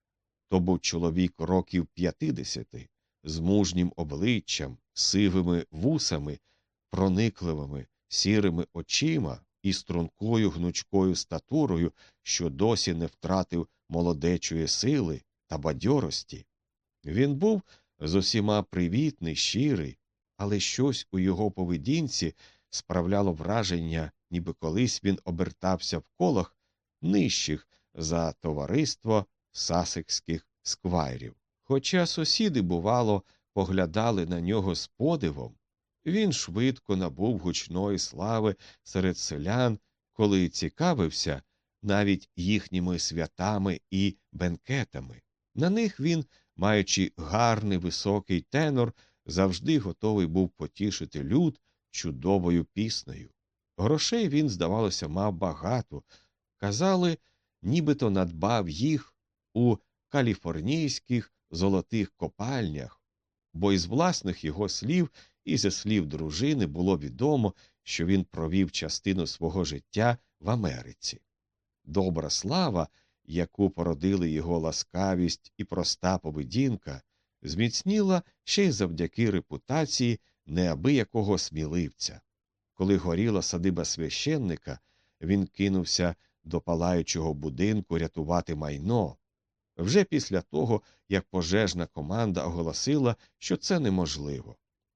То був чоловік років п'ятдесяти, з мужнім обличчям, сивими вусами, проникливими сірими очима і стрункою гнучкою статурою, що досі не втратив молодечої сили та бадьорості. Він був з усіма привітний, щирий, але щось у його поведінці справляло враження, ніби колись він обертався в колах нижчих за товариство сасекських сквайрів. Хоча сусіди, бувало, поглядали на нього з подивом, він швидко набув гучної слави серед селян, коли цікавився навіть їхніми святами і бенкетами. На них він, маючи гарний високий тенор, завжди готовий був потішити люд чудовою піснею. Грошей він, здавалося, мав багато. Казали, нібито надбав їх у каліфорнійських золотих копальнях, бо із власних його слів і зі слів дружини було відомо, що він провів частину свого життя в Америці. Добра слава, яку породили його ласкавість і проста поведінка, зміцніла ще й завдяки репутації неабиякого сміливця. Коли горіла садиба священника, він кинувся до палаючого будинку рятувати майно, вже після того, як пожежна команда оголосила, що це неможливо.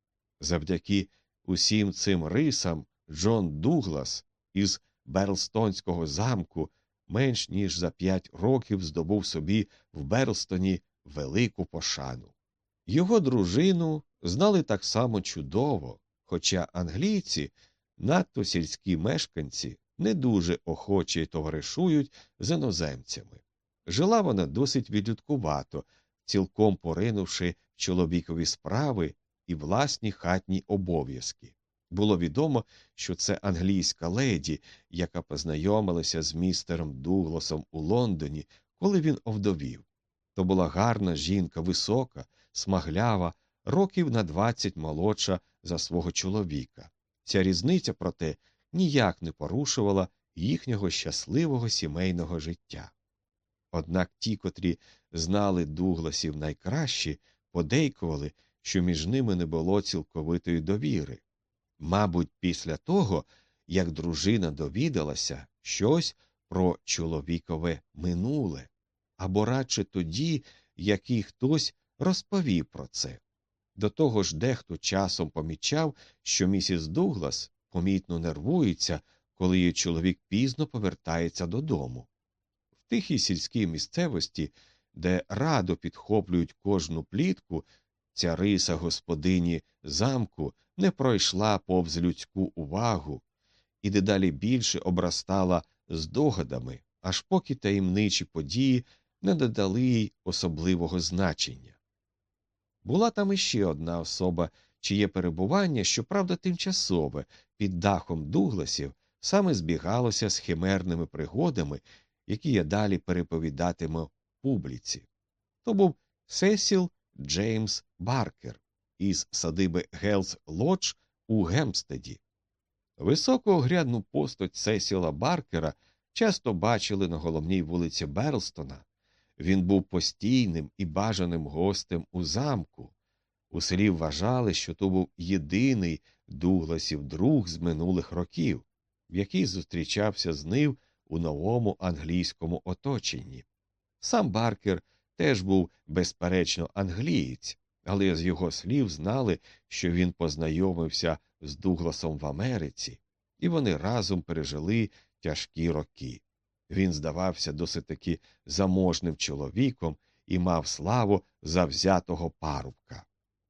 Завдяки усім цим рисам Джон Дуглас із Берлстонського замку менш ніж за п'ять років здобув собі в Берлстоні велику пошану. Його дружину знали так само чудово, хоча англійці, надто сільські мешканці, не дуже охоче товаришують з іноземцями. Жила вона досить відлюдкувато, цілком поринувши в чоловікові справи і власні хатні обов'язки. Було відомо, що це англійська леді, яка познайомилася з містером Дугласом у Лондоні, коли він овдовів. То була гарна жінка, висока, смаглява, років на двадцять молодша за свого чоловіка. Ця різниця, проте, ніяк не порушувала їхнього щасливого сімейного життя. Однак ті, котрі знали Дугласів найкраще, подейкували, що між ними не було цілковитої довіри. Мабуть, після того, як дружина довідалася щось про чоловікове минуле, або радше тоді, як їй хтось розповів про це. До того ж, дехто часом помічав, що місіс Дуглас помітно нервується, коли її чоловік пізно повертається додому. В тихій сільській місцевості, де радо підхоплюють кожну плітку, ця риса господині замку не пройшла повз людську увагу і дедалі більше обростала здогадами, аж поки таємничі події не додали їй особливого значення. Була там іще одна особа, чиє перебування, щоправда тимчасове, під дахом Дугласів, саме збігалося з химерними пригодами, які я далі переповідатиму публіці. То був Сесіл Джеймс Баркер із садиби Гелс Лодж у Гемстеді. Високу огрядну постать Сесіла Баркера часто бачили на головній вулиці Берлстона. Він був постійним і бажаним гостем у замку. У селі вважали, що то був єдиний Дугласів друг з минулих років, який зустрічався з ним у новому англійському оточенні. Сам Баркер теж був, безперечно, англієць, але з його слів знали, що він познайомився з Дугласом в Америці, і вони разом пережили тяжкі роки. Він здавався досить таки заможним чоловіком і мав славу завзятого парубка.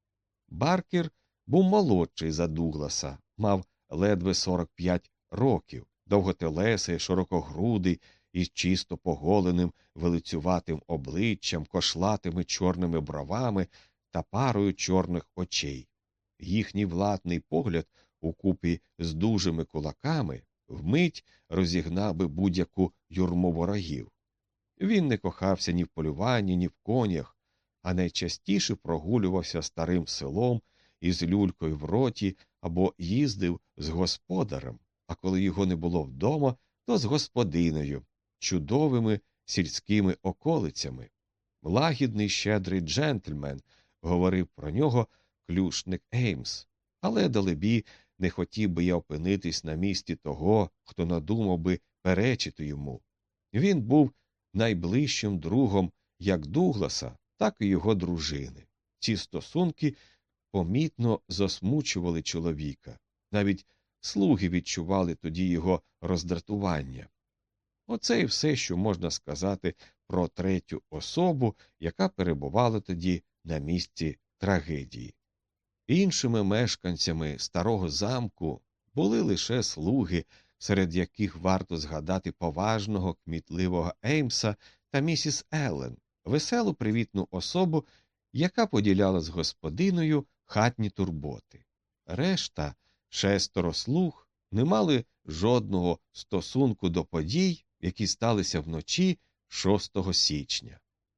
Баркер був молодший за Дугласа, мав ледве сорок п'ять років, довготелесий, широкогрудий, із чисто поголеним велицюватим обличчям, кошлатими чорними бровами та парою чорних очей. Їхній владний погляд укупі з дужими кулаками вмить розігнав би будь-яку юрму ворогів. Він не кохався ні в полюванні, ні в конях, а найчастіше прогулювався старим селом із люлькою в роті або їздив з господарем, а коли його не було вдома, то з господинею, чудовими сільськими околицями. Лагідний щедрий джентльмен, говорив про нього клюшник Еймс, але, далебі, не хотів би я опинитись на місці того, хто надумав би перечити йому. Він був найближчим другом як Дугласа, так і його дружини. Ці стосунки помітно засмучували чоловіка. Навіть слуги відчували тоді його роздратування. Оце і все, що можна сказати про третю особу, яка перебувала тоді на місці трагедії. Іншими мешканцями старого замку були лише слуги, серед яких варто згадати поважного, кмітливого Еймса та місіс Еллен, веселу привітну особу, яка поділяла з господиною хатні турботи. Решта, шестеро слуг, не мали жодного стосунку до подій, які сталися вночі шостого січня.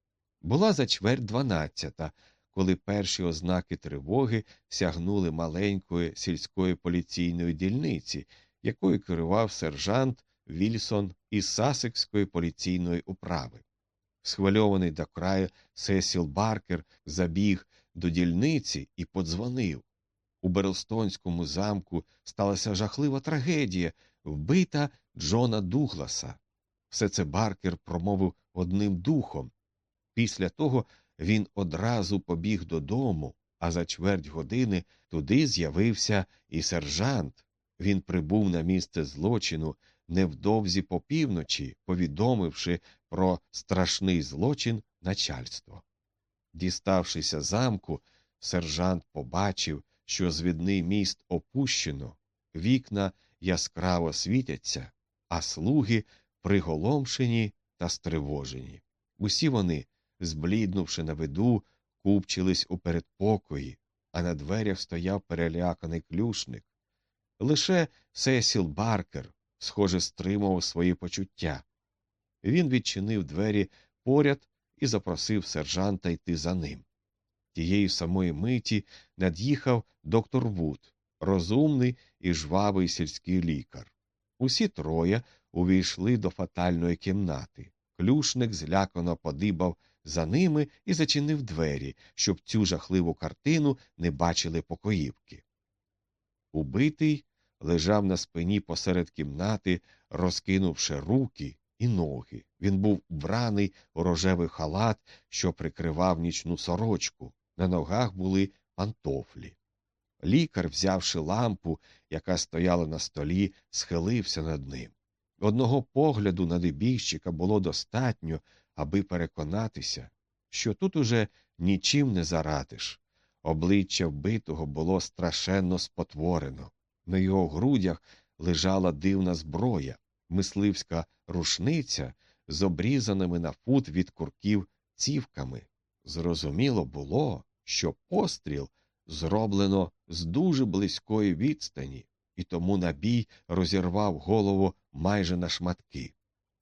Була за чверть дванадцята, коли перші ознаки тривоги сягнули маленької сільської поліційної дільниці, якою керував сержант Вільсон із Сасекської поліційної управи. Схвильований до краю Сесіл Баркер забіг до дільниці і подзвонив. У Берлстонському замку сталася жахлива трагедія – вбита Джона Дугласа. Все це Баркер промовив одним духом. Після того він одразу побіг додому, а за чверть години туди з'явився і сержант. Він прибув на місце злочину невдовзі по півночі, повідомивши про страшний злочин начальство. Діставшися замку, сержант побачив, що звідний міст опущено, вікна яскраво світяться, а слуги приголомшені та стривожені. Усі вони, збліднувши на виду, купчились у передпокої, а на дверях стояв переляканий клюшник. Лише Сесіл Баркер, схоже, стримував свої почуття. Він відчинив двері поряд і запросив сержанта йти за ним. Тієї самої миті над'їхав доктор Вуд, розумний і жвавий сільський лікар. Усі троє увійшли до фатальної кімнати. Клюшник злякано подибав за ними і зачинив двері, щоб цю жахливу картину не бачили покоївки. Убитий лежав на спині посеред кімнати, розкинувши руки і ноги. Він був вбраний у рожевий халат, що прикривав нічну сорочку. На ногах були пантофлі. Лікар, взявши лампу, яка стояла на столі, схилився над ним. Одного погляду на небіжчика було достатньо, аби переконатися, що тут уже нічим не зарадиш. Обличчя вбитого було страшенно спотворено. На його грудях лежала дивна зброя, мисливська рушниця з обрізаними на фут від курків цівками. Зрозуміло було, що постріл зроблено з дуже близької відстані, і тому набій розірвав голову майже на шматки.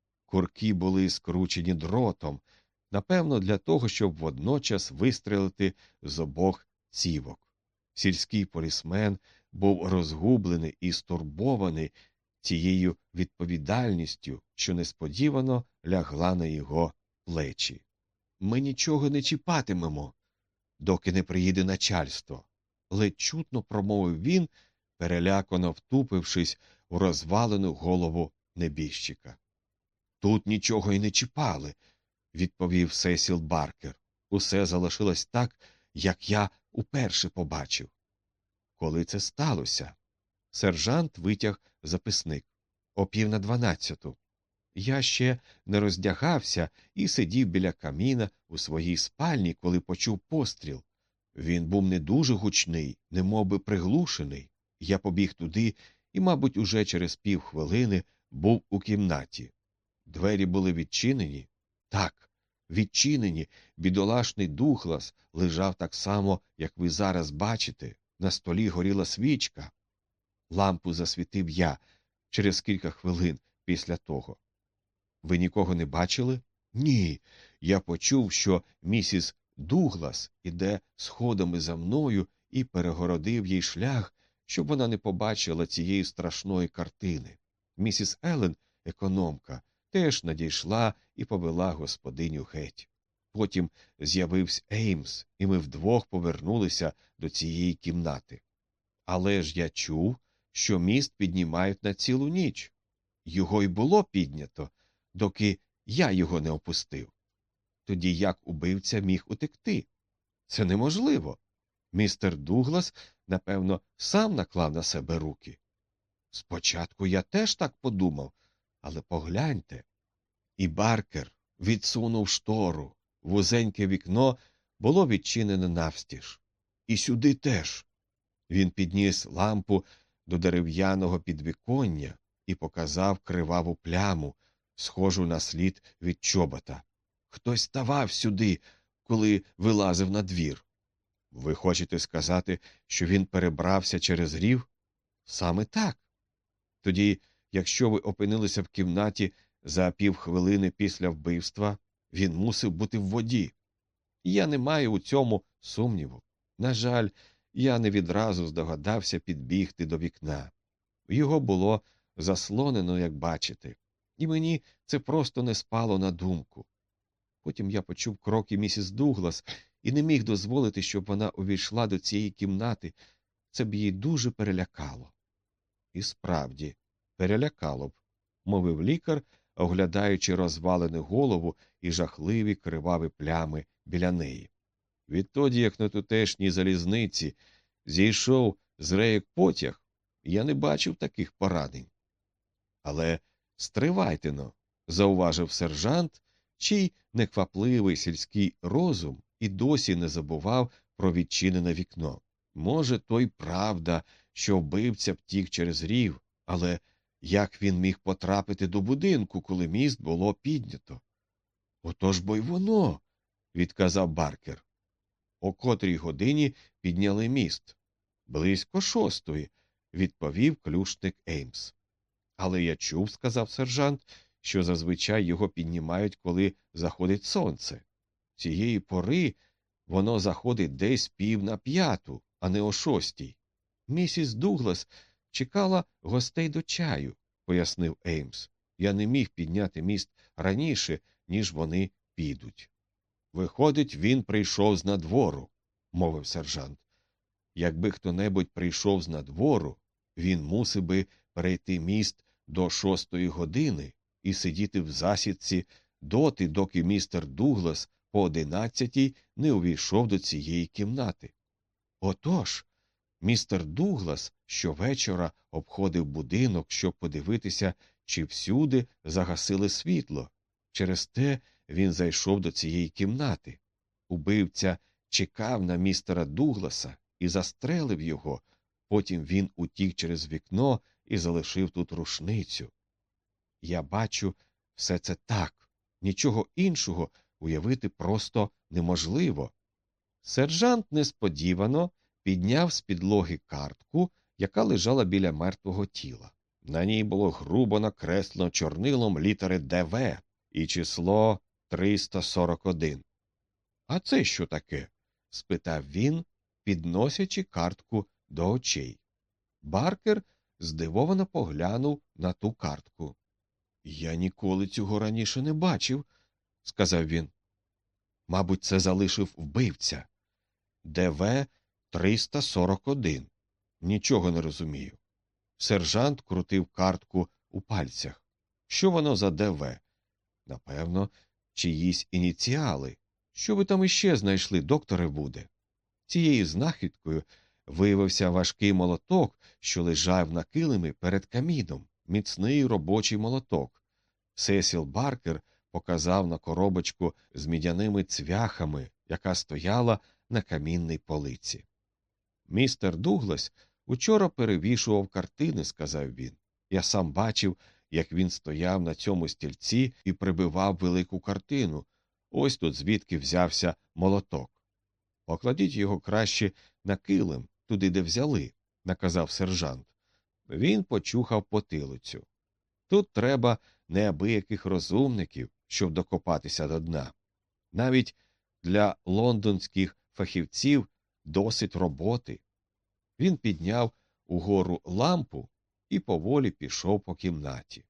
Курки були скручені дротом, напевно, для того, щоб водночас вистрелити з обох цівок. Сільський полісмен був розгублений і стурбований цією відповідальністю, що несподівано лягла на його плечі. «Ми нічого не чіпатимемо, доки не приїде начальство», – ледь чутно промовив він, перелякано втупившись у розвалену голову небіжчика. «Тут нічого й не чіпали», – відповів Сесіл Баркер. «Усе залишилось так, як я уперше побачив». «Коли це сталося?» Сержант витяг записник. «О пів на дванадцяту. Я ще не роздягався і сидів біля каміна у своїй спальні, коли почув постріл. Він був не дуже гучний, немовби приглушений. Я побіг туди і, мабуть, уже через півхвилини був у кімнаті. Двері були відчинені? Так, відчинені. Бідолашний Дуглас лежав так само, як ви зараз бачите. На столі горіла свічка. Лампу засвітив я через кілька хвилин після того. Ви нікого не бачили? Ні. Я почув, що місіс Дуглас іде сходами за мною і перегородив їй шлях, щоб вона не побачила цієї страшної картини. Місіс Елен, економка, теж надійшла і повела господиню геть. Потім з'явився Еймс, і ми вдвох повернулися до цієї кімнати. Але ж я чув, що міст піднімають на цілу ніч. Його й було піднято, доки я його не опустив. Тоді як убивця міг утекти? Це неможливо. Містер Дуглас, напевно, сам наклав на себе руки. Спочатку я теж так подумав, але погляньте. І Баркер відсунув штору. Вузеньке вікно було відчинене навстіж. І сюди теж. Він підніс лампу до дерев'яного підвіконня і показав криваву пляму, схожу на слід від чобота. Хтось ставав сюди, коли вилазив на двір. Ви хочете сказати, що він перебрався через рів? Саме так. Тоді, якщо ви опинилися в кімнаті за півхвилини після вбивства, він мусив бути в воді. Я не маю у цьому сумніву. На жаль, я не відразу здогадався підбігти до вікна. Його було заслонено, як бачите, і мені це просто не спало на думку. Потім я почув кроки місіс Дуглас і не міг дозволити, щоб вона увійшла до цієї кімнати. Це б її дуже перелякало. І справді, перелякало б, мовив лікар, оглядаючи розвалену голову і жахливі криваві плями біля неї. Відтоді, як на тутешній залізниці зійшов з рейок потяг, я не бачив таких поранень. Але стривайте-но, зауважив сержант, чий неквапливий сільський розум і досі не забував про відчинене вікно. Може, то й правда, що вбивця втік через рів, але як він міг потрапити до будинку, коли міст було піднято? Отож бо й воно, відказав Баркер. О котрій годині підняли міст? Близько шостої, відповів клюшник Еймс. Але я чув, сказав сержант, що зазвичай його піднімають, коли заходить сонце. Цієї пори воно заходить десь пів на п'яту, а не о шостій. Місіс Дуглас чекала гостей до чаю, пояснив Еймс. Я не міг підняти міст раніше, ніж вони підуть. Виходить, він прийшов з надвору, мовив сержант. Якби хто-небудь прийшов з надвору, він мусив би перейти міст до шостої години і сидіти в засідці доти, доки містер Дуглас по одинадцятій не увійшов до цієї кімнати. Отож, містер Дуглас щовечора обходив будинок, щоб подивитися, чи всюди загасили світло. Через те він зайшов до цієї кімнати. Убивця чекав на містера Дугласа і застрелив його. Потім він утік через вікно і залишив тут рушницю. Я бачу, все це так. Нічого іншого уявити просто неможливо. Сержант несподівано підняв з підлоги картку, яка лежала біля мертвого тіла. На ній було грубо накреслено чорнилом літери Д В і число триста сорок один. «А це що таке?» – спитав він, підносячи картку до очей. Баркер здивовано поглянув на ту картку. «Я ніколи цього раніше не бачив», – сказав він. «Мабуть, це залишив вбивця. Д В триста сорок один. Нічого не розумію». Сержант крутив картку у пальцях. «Що воно за Д В?» «Напевно, чиїсь ініціали. Що ви там іще знайшли, докторе Вуде?» Цією знахідкою виявився важкий молоток, що лежав на килимі перед каміном, міцний робочий молоток. Сесіл Баркер показав на коробочку з мідяними цвяхами, яка стояла на камінній полиці. «Містер Дуглас учора перевішував картини», – сказав він. «Я сам бачив, як він стояв на цьому стільці і прибивав велику картину. Ось тут звідки взявся молоток». «Покладіть його краще на килим, туди, де взяли», – наказав сержант. Він почухав потилицю. «Тут треба неабияких розумників, щоб докопатися до дна. Навіть для лондонських фахівців досить роботи». Він підняв угору лампу і поволі пішов по кімнаті.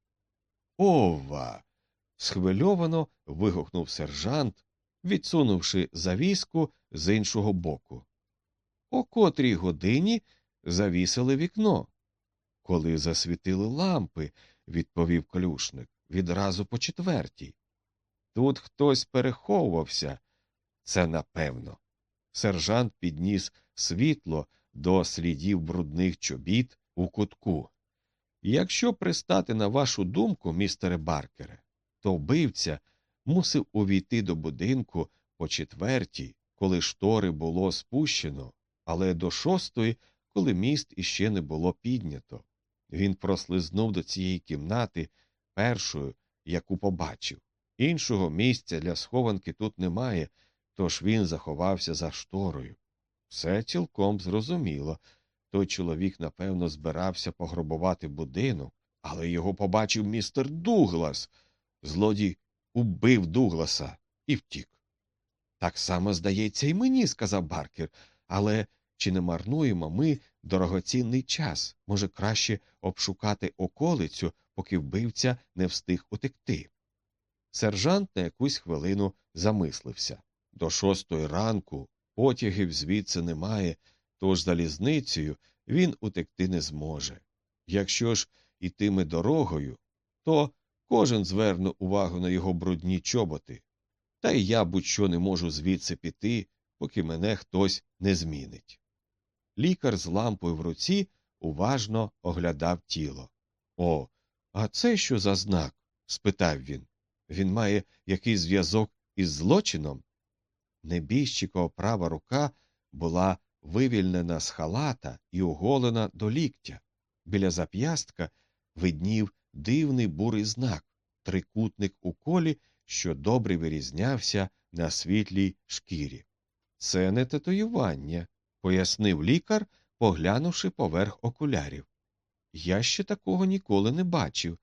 «Ова!» – схвильовано вигукнув сержант, відсунувши завіску з іншого боку. О котрій годині завісили вікно. «Коли засвітили лампи», – відповів клюшник, – «відразу по четвертій». «Тут хтось переховувався, це напевно». Сержант підніс світло до слідів брудних чобіт у кутку. «Якщо пристати на вашу думку, містере Баркере, то вбивця мусив увійти до будинку по четвертій, коли штори було спущено, але до шостої, коли міст іще не було піднято. Він прослизнув до цієї кімнати першою, яку побачив. Іншого місця для схованки тут немає, тож він заховався за шторою. Все цілком зрозуміло. Той чоловік, напевно, збирався пограбувати будинок, але його побачив містер Дуглас. Злодій убив Дугласа і втік. Так само, здається, і мені, сказав Баркер. Але чи не марнуємо ми дорогоцінний час? Може, краще обшукати околицю, поки вбивця не встиг утекти? Сержант на якусь хвилину замислився. До шостої ранку потягів звідси немає, тож залізницею він утекти не зможе. Якщо ж ітиме дорогою, то кожен зверне увагу на його брудні чоботи. Та й я будь-що не можу звідси піти, поки мене хтось не змінить. Лікар з лампою в руці уважно оглядав тіло. О, а це що за знак? Спитав він. Він має якийсь зв'язок із злочином? Небіжчикова права рука була вивільнена з халата і оголена до ліктя. Біля зап'ястка виднів дивний бурий знак, трикутник у колі, що добре вирізнявся на світлій шкірі. Це не татуювання, пояснив лікар, поглянувши поверх окулярів. Я ще такого ніколи не бачив.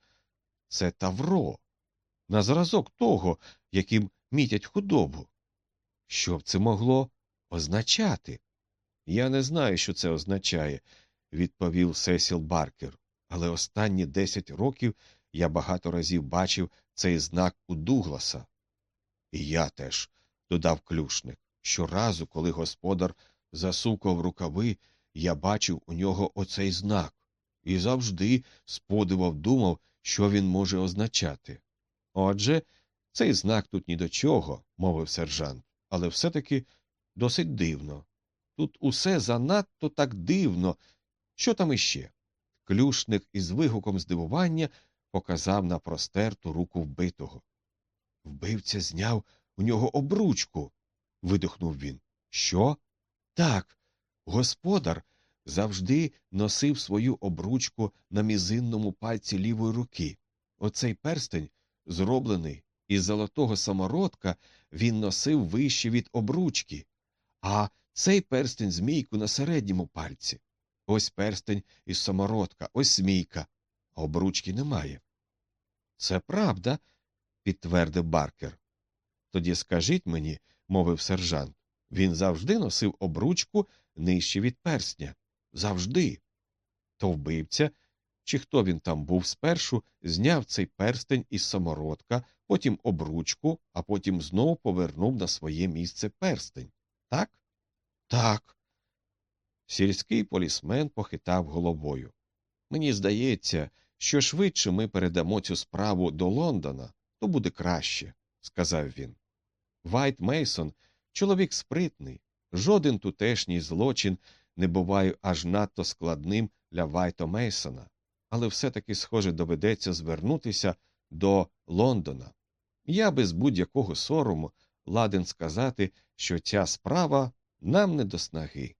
Це тавро. На зразок того, яким мітять худобу. Що б це могло означати? Я не знаю, що це означає, відповів Сесіл Баркер, але останні десять років я багато разів бачив цей знак у Дугласа. І я теж, додав Клюшник. Щоразу, коли господар засукав рукави, я бачив у нього оцей знак. І завжди з подивом думав, що він може означати. Отже, цей знак тут ні до чого, мовив сержант, але все-таки досить дивно. Тут усе занадто так дивно. Що там іще? Клюшник із вигуком здивування показав на простерту руку вбитого. Вбивця зняв у нього обручку, видихнув він. Що? Так, господар завжди носив свою обручку на мізинному пальці лівої руки. Оцей перстень, зроблений із золотого самородка, він носив вище від обручки, а цей перстень змійку на середньому пальці. Ось перстень із самородка, ось змійка, а обручки немає. Це правда, підтвердив Баркер. Тоді скажіть мені, мовив сержант, він завжди носив обручку нижче від перстня. Завжди. То вбивця, чи хто він там був спершу, зняв цей перстень із самородка, потім обручку, а потім знову повернув на своє місце перстень. Так? Так. Сільський полісмен похитав головою. Мені здається, що швидше ми передамо цю справу до Лондона, то буде краще, сказав він. Вайт Мейсон – чоловік спритний. Жоден тутешній злочин не буває аж надто складним для Вайта Мейсона. Але все-таки, схоже, доведеться звернутися до Лондона. Я без будь-якого сорому ладен сказати, що ця справа нам не до снаги.